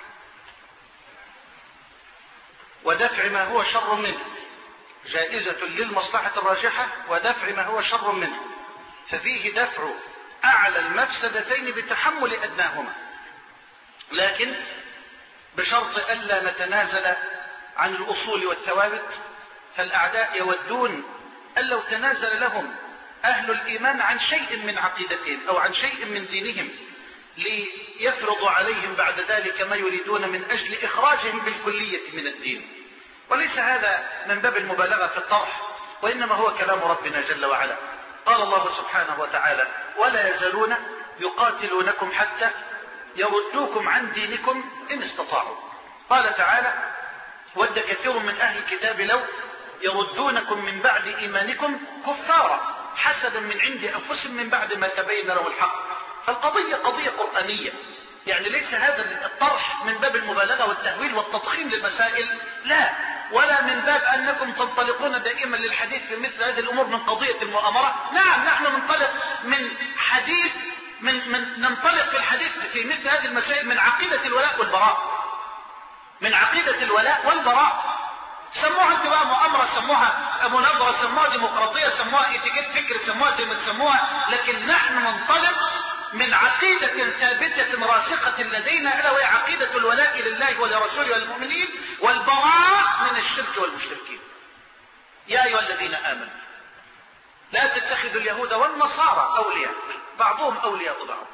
ودفع ما هو شر منه، جائزة للمصلحة الراجحة ودفع ما هو شر منه، ففيه دفع أعلى المفسدتين بتحمل أدناهما، لكن بشرط ألا نتنازل عن الأصول والثوابت. فالأعداء يودون أن لو تنازل لهم أهل الإيمان عن شيء من عقيدتهم أو عن شيء من دينهم ليفرضوا عليهم بعد ذلك ما يريدون من أجل إخراجهم بالكلية من الدين. وليس هذا من باب المبالغة في الطرح، وإنما هو كلام ربنا جل وعلا. قال الله سبحانه وتعالى ولا يزالون يقاتلونكم حتى يردوكم عن دينكم إن استطاعوا. قال تعالى ود كثير من أهل الكتاب لو يردونكم من بعد إيمانكم كفارا حسدا من عند أنفسهم من بعد ما تبين له الحق. فالقضية قضية قرآنية، يعني ليس هذا الطرح من باب المبالغة والتهويل والتضخيم للمسائل، لا، ولا من باب أنكم تنطلقون دائما للحديث في مثل هذه الأمور من قضية المؤامرة. نعم نحن ننطلق من حديث من, من ننطلق في الحديث في مثل هذه المسائل من عقيدة الولاء والبراء، من عقيدة الولاء والبراء. سموها انت بقى مؤامرة، سموها مناظرة، سموها ديمقراطية، سموها اتجاه فكر، سموها زي ما تسموها، لكن نحن ننطلق من عقيدة ثابتة راسخة لدينا، ألا وهي عقيدة الولاء لله ولرسوله والمؤمنين والبراء من الشرك والمشركين. يا أيها الذين آمنوا لا تتخذوا اليهود والنصارى أولياء بعضهم أولياء بعض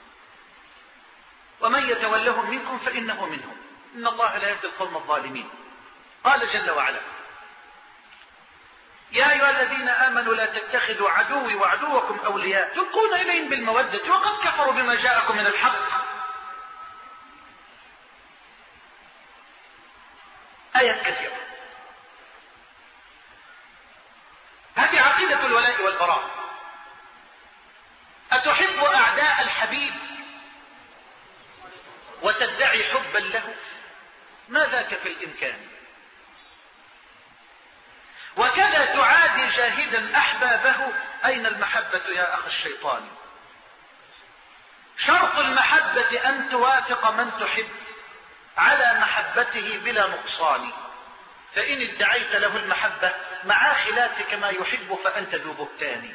ومن يتولهم منكم فإنه منهم إن الله لا يهدي القوم الظالمين. قال جل وعلا يا أيها الذين آمنوا لا تتخذوا عدوي وعدوكم أولياء تلقون إليهم بالمودة وقد كفروا بما جاءكم من الحق. آيات كثيرة. هذه عقيدة الولاء والبراء. أتحب أعداء الحبيب وتدعي حبا له؟ ما ذاك في الإمكان. وكذا تعادي جاهدا أحبابه، أين المحبة يا أخ الشيطان؟ شرط المحبة أن توافق من تحب على محبته بلا نقصان. فإن ادعيت له المحبة مع خلافك ما يحب فأنت ذو بهتان.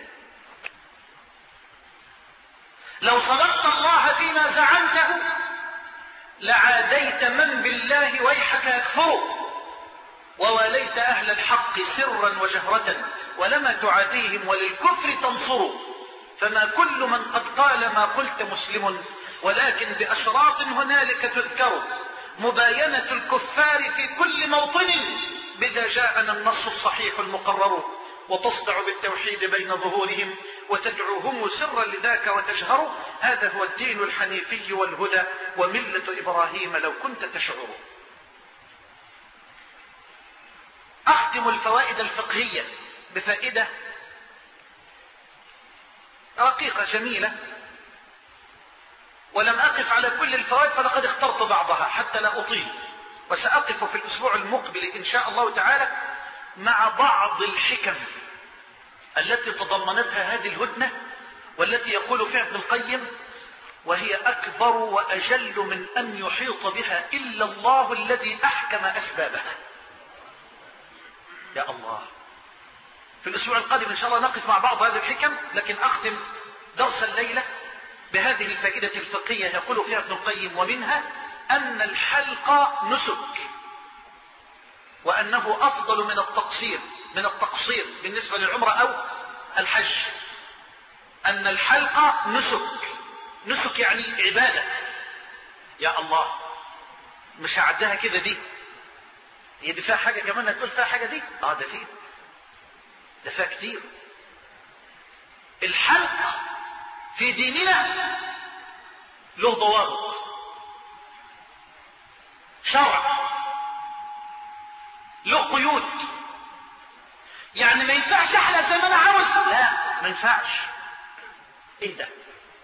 لو صدقت الله فيما زعمته لعاديت من بالله ويحك يكفره، وواليت أهل الحق سرا وجهرة، ولما تعاديهم وللكفر تنصروا. فما كل من قد قال ما قلت مسلم، ولكن بأشراط هنالك تذكر. مباينة الكفار في كل موطن، بذا جاءنا النص الصحيح المقرر. وتصدع بالتوحيد بين ظهورهم، وتدعوهم سرا لذاك وتجهر. هذا هو الدين الحنيفي والهدى، وملة إبراهيم لو كنت تشعر. أختم الفوائد الفقهية بفائدة رقيقة جميلة، ولم أقف على كل الفوائد فلقد اخترت بعضها حتى لا أطيل، وسأقف في الأسبوع المقبل إن شاء الله تعالى مع بعض الحكم التي تضمنتها هذه الهدنة، والتي يقول فيها ابن القيم: وهي أكبر وأجل من أن يحيط بها إلا الله الذي أحكم أسبابها. يا الله، في الأسبوع القادم إن شاء الله نقف مع بعض هذه الحكم، لكن أختم درس الليلة بهذه الفائدة الفقهية يقول فيها ابن القيم: ومنها أن الحلق نسك، وأنه أفضل من التقصير من التقصير بالنسبة للعمرة أو الحج. أن الحلق نسك، نسك يعني عبادة. يا الله، مش هعدها كده دي، هي دي فيها حاجة كمان هتقول فيها حاجة دي؟ اه ده فيه، ده فيها كتير. الحلق في ديننا له ضوابط شرع، له قيود. يعني ما ينفعش احلق زي ما انا عاوز، لا ما ينفعش. ايه ده؟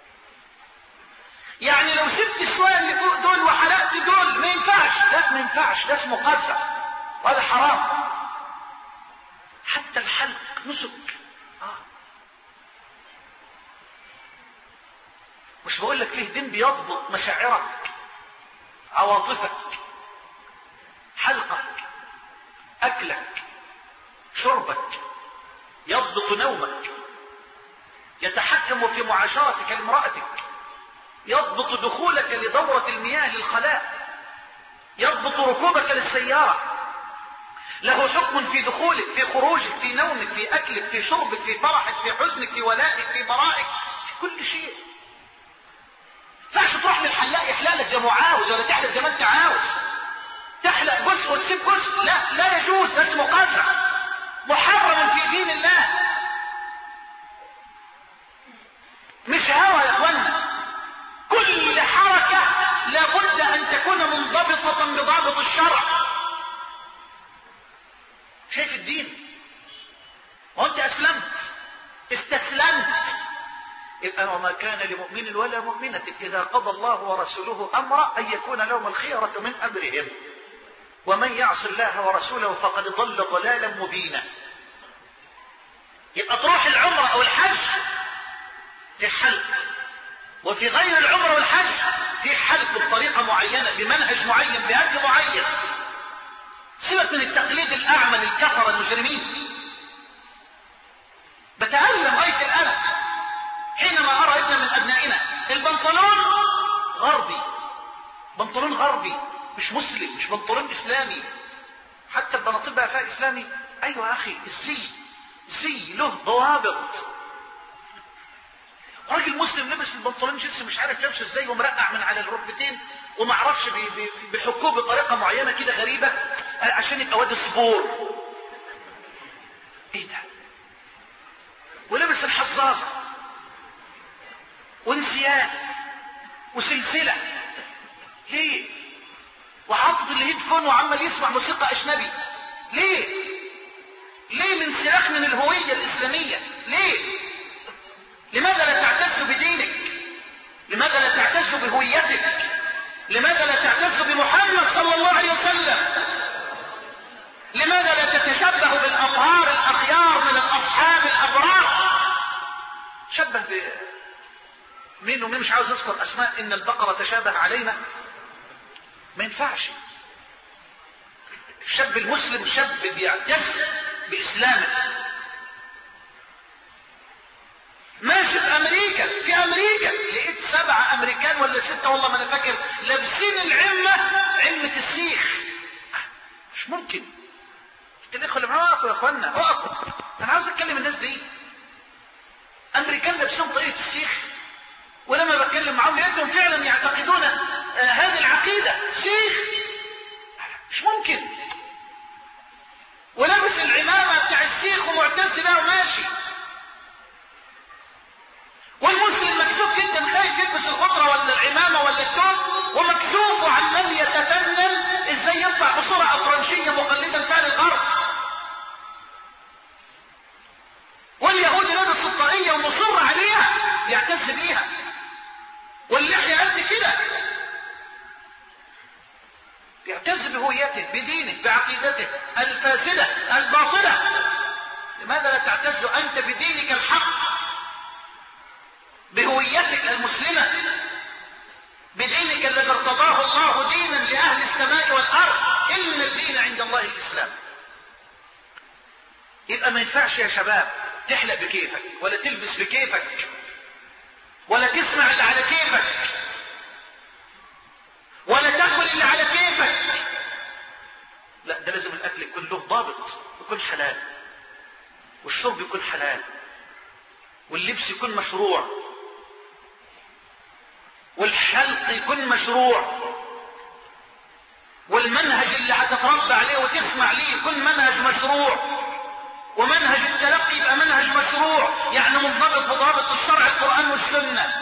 يعني لو سبت شويه اللي فوق دول وحلقت دول ما ينفعش، لا ما ينفعش، ده اسمه قزع وهذا حرام. حتى الحلق نسك. آه. مش بقول لك فيه دين بيضبط مشاعرك، عواطفك، حلقك، اكلك، شربك، يضبط نومك، يتحكم في معاشرتك لامرأتك، يضبط دخولك لدورة المياه للخلاء، يضبط ركوبك للسيارة، له حكم في دخولك، في خروجك، في نومك، في اكلك، في شربك، في فرحك، في حزنك، في ولائك، في برائك، في كل شيء. ما ينفعش تروح للحلاق يحلق لك زي ما عاوز، ولا تحلق زي ما انت عاوز، تحلق جزء وتسيب جزء، لا لا يجوز، ده اسمه قزع محرم في دين الله. مش هوى يا اخوانا، كل حركة لابد ان تكون منضبطة بضابط الشرع. شايف الدين؟ وانت اسلمت استسلمت، يبقى وما كان لمؤمن ولا مؤمنة إذا قضى الله ورسوله أمرا أن يكون لهم الخيرة من أمرهم، ومن يعص الله ورسوله فقد ضل ضلالا مبينا. يبقى تروح العمرة أو الحج في حلق، وفي غير العمرة والحج في حلق بطريقة معينة، بمنهج معين، بهدي معين. سيبك من التقليد الأعمى للكفر المجرمين. بتألم غاية الألم حينما أرى ابن من أبنائنا البنطلون غربي، بنطلون غربي مش مسلم، مش بنطلون إسلامي. حتى البناطيل بقى فيها إسلامي. أيوة يا أخي، الزي زي له ضوابط. راجل مسلم لبس البنطلون جنس مش عارف لابسه ازاي ومرقع من على الركبتين ومعرفش بيحكوه بطريقة معينة كده غريبة عشان يبقى واد الصبور. ايه ده؟ ولبس الحظاظة وانسيان وسلسلة، ليه؟ وحاطط الهيدفون وعمال يسمع موسيقى اجنبي، ليه؟ ليه الانسلاخ من الهوية الاسلامية؟ ليه؟ لماذا لا تعتز بدينك؟ لماذا لا تعتز بهويتك؟ لماذا لا تعتز بمحمد صلى الله عليه وسلم؟ لماذا لا تتشبه بالاطهار الاخيار من الاصحاب الابرار؟ شبه ب مين ومين مش عاوز اذكر اسماء، ان البقرة تشابه علينا. ما ينفعش. الشاب المسلم شاب بيعتز بإسلامه. ماشي في أمريكا، في أمريكا لقيت سبعة أمريكان ولا ستة والله ما أنا فاكر لابسين العمة، عمة السيخ. مش ممكن. الإخوة اللي معاكم يا إخوانا وقفوا، أنا عاوز أتكلم الناس دي. أمريكان لابسين طريقة السيخ، ولما بتكلم معاهم لقيتهم فعلا يعتقدون آه هذه العقيدة. سيخ مش ممكن. ولابس العمامة بتاع السيخ ومعتز بها وماشي. والمسلم مكسوف جدا، خايف يلبس الغطرة ولا العمامة ولا التوب، ومكسوف وعمال يتفنن ازاي يطلع بصورة أفرنشية مقلدا فعل الغرب. واليهود لابس الطاقية ومصر عليها يعتز بيها، واللحية قد كده، يعتز بهويته بدينه بعقيدته الفاسدة الباطلة. لماذا لا تعتز أنت بدينك الحق، بهويتك المسلمة، بدينك الذي ارتضاه الله دينا لأهل السماء والأرض؟ إن الدين عند الله الإسلام. يبقى ما ينفعش يا شباب تحلق بكيفك، ولا تلبس بكيفك، ولا تسمع اللي على كيفك، ولا تاكل اللي على كيفك. لا، ده لازم الأكل يكون له ضابط، يكون حلال، والشرب يكون حلال، واللبس يكون مشروع، والحلق يكون مشروع، والمنهج اللي هتتربى عليه وتسمع ليه يكون منهج مشروع، ومنهج التلقي يبقى منهج مشروع، يعني منضبط بضابط الشرع القرآن والسنة.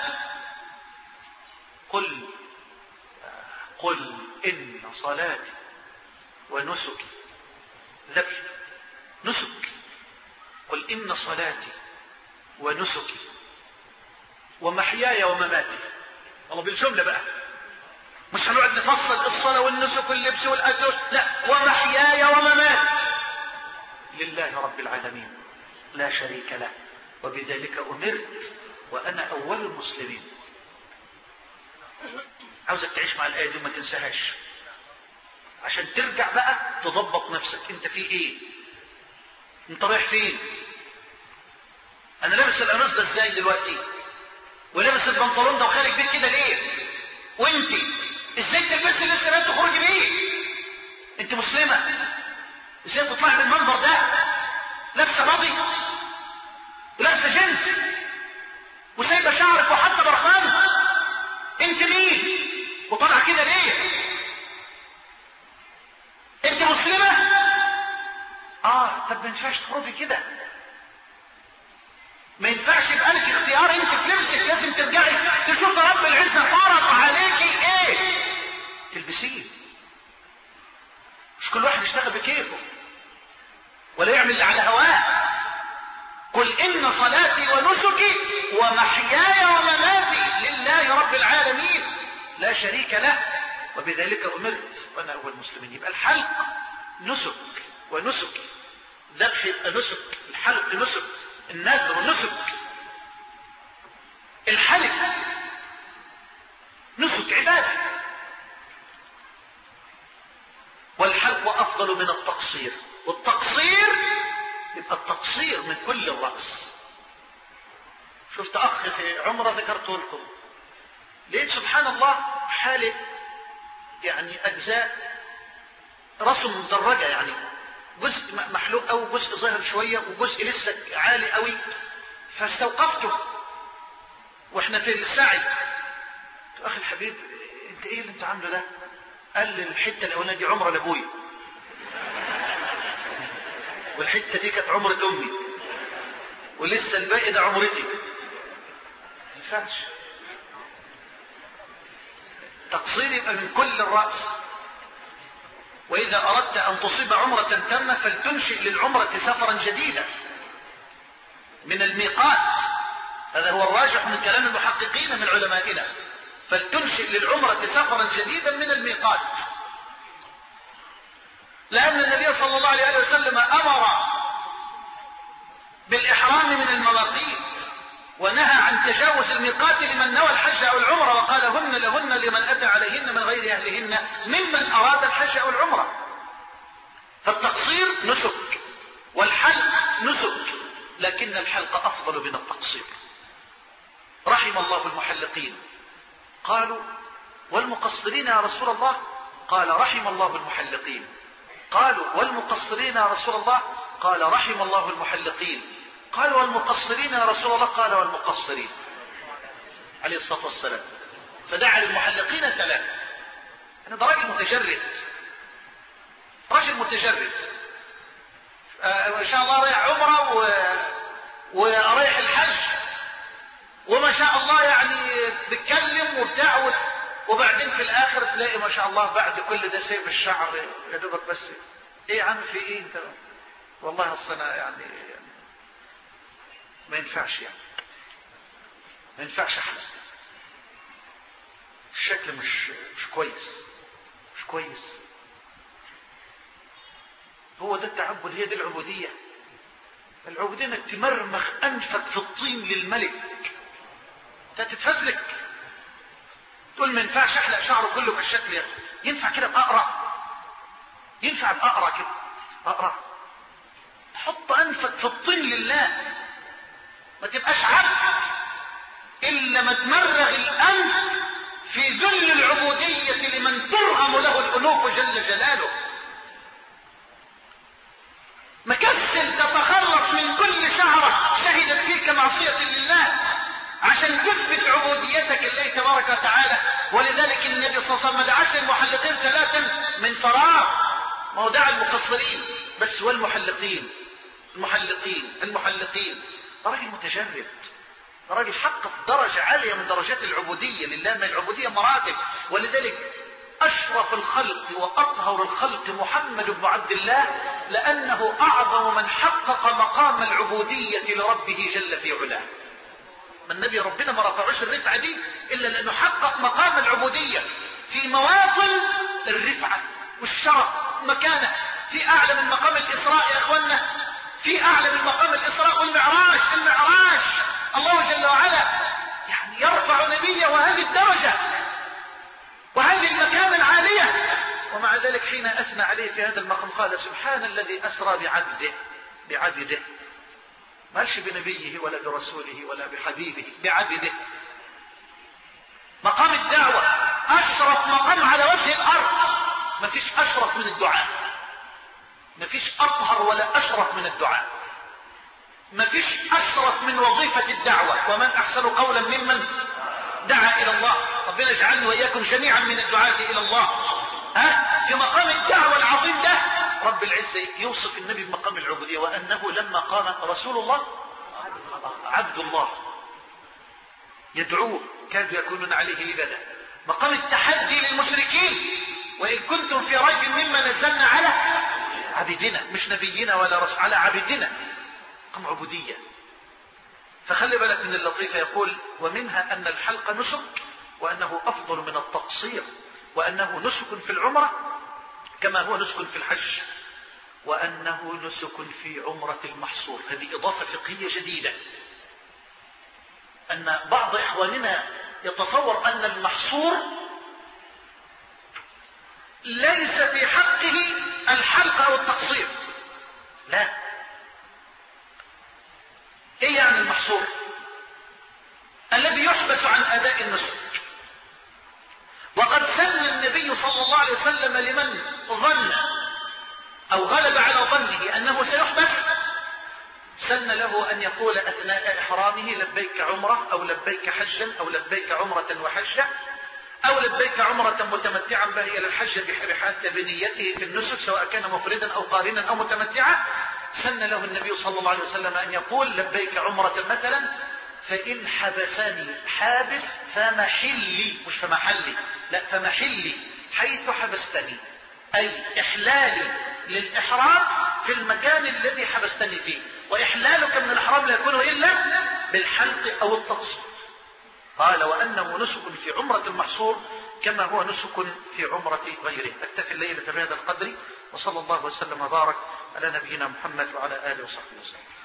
قل قل إن صلاتي ونسكي ذبح نسك قل إن صلاتي ونسكي ومحياي ومماتي. الله بالجملة بقى، مش هنقعد نفصل الصلاة والنسك واللبس والأكل، لا، ومحياي ومماتي لله رب العالمين لا شريك له وبذلك أمرت وأنا أول المسلمين. عاوزك تعيش مع الآية دي وما تنساهاش، عشان ترجع بقى تضبط نفسك. انت في ايه؟ انت رايح فين؟ انا لابس القميص ده ازاي دلوقتي؟ ولابس البنطلون ده وخارج بيه كده ليه؟ وانت ازاي تلبسي لسه لا تخرجي بيه؟ انت مسلمة، ازاي تطلعي بالمنظر ده لابسه ماضي ولابسه جنس وسايبه شعرك وحتى برخان؟ انت مين وطلع كده ليه؟ انت مسلمة؟ اه طب ما ينفعش تخرجي كده، ما ينفعش يبقى لك اختيار انت في لبسك، لازم ترجعي تشوف رب العزة فرض عليكي ايه تلبسيه. مش كل واحد يشتغل بكيفه ولا يعمل اللي على هواه. قل إن صلاتي ونسكي ومحياي ومماتي لله رب العالمين لا شريك له وبذلك أمرت وأنا أول المسلمين. يبقى الحلق نسك ونسك، ذبح يبقى نسك، الحلق نسك، النذر نسك، الحلق نسك عبادة، والحلق أفضل من التقصير، والتقصير يبقى التقصير من كل الرأس. شفت أخ في عمره ذكرته لكم، لقيت سبحان الله حالة يعني أجزاء رأسه مدرجة، يعني جزء محلوق أو جزء ظاهر شوية وجزء لسه عالي قوي، فاستوقفته واحنا في السعي. أخي الحبيب انت ايه اللي انت عامله ده؟ قال لي الحتة الأولانية دي عمرة لأبويا، والحتة دي كانت عمرة أمي، ولسه الباقي ده عمرتي. ما ينفعش. تقصير يبقى من كل الرأس. وإذا أردت أن تصيب عمرة تامة فلتنشئ للعمرة سفرا جديدا من الميقات، هذا هو الراجح من كلام المحققين من علمائنا، فلتنشئ للعمرة سفرا جديدا من الميقات، لأن النبي صلى الله عليه وسلم أمر بالإحرام من المواقيت ونهى عن تجاوز الميقات لمن نوى الحج أو العمرة، وقال هن لهن لمن أتى عليهن من غير أهلهن ممن أراد الحج أو العمرة. فالتقصير نسك والحلق نسك، لكن الحلق أفضل من التقصير. رحم الله المحلقين. قالوا والمقصرين يا رسول الله؟ قال رحم الله المحلقين. قالوا والمقصرين يا رسول الله؟ قال رحم الله المحلقين. قالوا والمقصرين يا رسول الله؟ قال والمقصرين عليه الصلاة والسلام. فدعا للمحلقين ثلاثة. أنا ده راجل متجرد، راجل متجرد آه إن شاء الله رايح عمره و... ورايح الحج وما شاء الله يعني بتكلم وبتاع، وبعدين في الآخر تلاقي ما شاء الله بعد كل ده سيب الشعر يا دوبك بس. إيه يا عم في إيه أنت؟ والله الصنع يعني, يعني ما ينفعش، يعني ما ينفعش أحلى، الشكل مش مش كويس، مش كويس. هو ده التعبد، هي دي العبودية. العبودية انك تمرمخ انفك في الطين للملك، انت تتفزلك تقول ما ينفعش احلق شعره كله بالشكل ده. ينفع كده بأقرع؟ ينفع بأقرع كده؟ أقرع؟ حط انفك في الطين لله، ما تبقاش عبد الا ما تمرغ الانف في ذل العبودية لمن ترهم له الألوف جل جلاله. مكسل تتخلص من كل شعرة شهدت فيك معصية لله عشان تثبت عبوديتك لله تبارك وتعالى. ولذلك النبي صلى الله عليه وسلم ما دعاش المحلقين ثلاثا من فراغ، ما هو دعا المقصرين بس، والمحلقين المحلقين المحلقين. راجل متجرد، راجل حقق درجة عالية من درجات العبودية لله، من العبودية مراتب. ولذلك أشرف الخلق وأطهر الخلق محمد بن عبد الله، لأنه أعظم من حقق مقام العبودية لربه جل في علاه. من النبي ربنا ما رفعوش الرفعة دي إلا لأنه حقق مقام العبودية في مواطن الرفعة والشرف مكانه. في أعلى من مقام الإسراء يا أخوانا، في أعلى من مقام الإسراء والمعراج. المعراج الله جل وعلا يعني يرفع نبيه وهذه الدرجة وهذه المكانة العالية، ومع ذلك حين أثنى عليه في هذا المقام قال سبحان الذي أسرى بعبده بعبده، ما قالش بنبيه ولا برسوله ولا بحبيبه، بعبده. مقام الدعوة أشرف مقام على وجه الأرض، ما فيش أشرف من الدعاء، ما فيش أطهر ولا أشرف من الدعاء، ما فيش أشرف من وظيفة الدعوة. ومن أحسن قولا ممن دعا إلى الله. ربنا يجعلني وإياكم جميعا من الدعاة إلى الله. ها في مقام الدعوة العظيم ده رب العزة يوصف النبي بمقام العبودية، وأنه لما قام رسول الله عبد الله يدعوه كادوا يكونون عليه لبدا. مقام التحدي للمشركين، وإن كنتم في ريب مما نزلنا على عبدنا، مش نبينا ولا رسول، على عبدنا. مقام عبودية. فخلي بالك من اللطيفة، يقول ومنها أن الحلق نسك، وأنه أفضل من التقصير، وأنه نسك في العمرة كما هو نسك في الحج، وأنه نسك في عمرة المحصور. هذه إضافة فقهية جديدة، أن بعض إخواننا يتصور أن المحصور ليس في حقه الحلق أو التقصير. لا. إيه يعني المحصور؟ الذي يحبس عن أداء النسك. وقد سن النبي صلى الله عليه وسلم لمن ظن أو غلب على ظنه أنه سيحبس، سن له أن يقول أثناء إحرامه لبيك عمرة أو لبيك حجا أو لبيك عمرة وحجة أو لبيك عمرة متمتعا بها إلى الحج بحرحات بنيته في النسك، سواء كان مفردا أو قارنا أو متمتعا. سن له النبي صلى الله عليه وسلم أن يقول لبيك عمرة مثلا فإن حبسني حابس فمحلي، مش فمحلي، لا فمحلي حيث حبستني، أي إحلالي للإحرام في المكان الذي حبستني فيه. وإحلالك من الإحرام لا يكون إلا بالحلق أو التقصير. قال وأنه نسك في عمرة المحصور كما هو نسك في عمرة غيره. أكتفي الليلة بهذا القدر، وصلى الله وسلم وبارك على نبينا محمد وعلى آله وصحبه وسلم.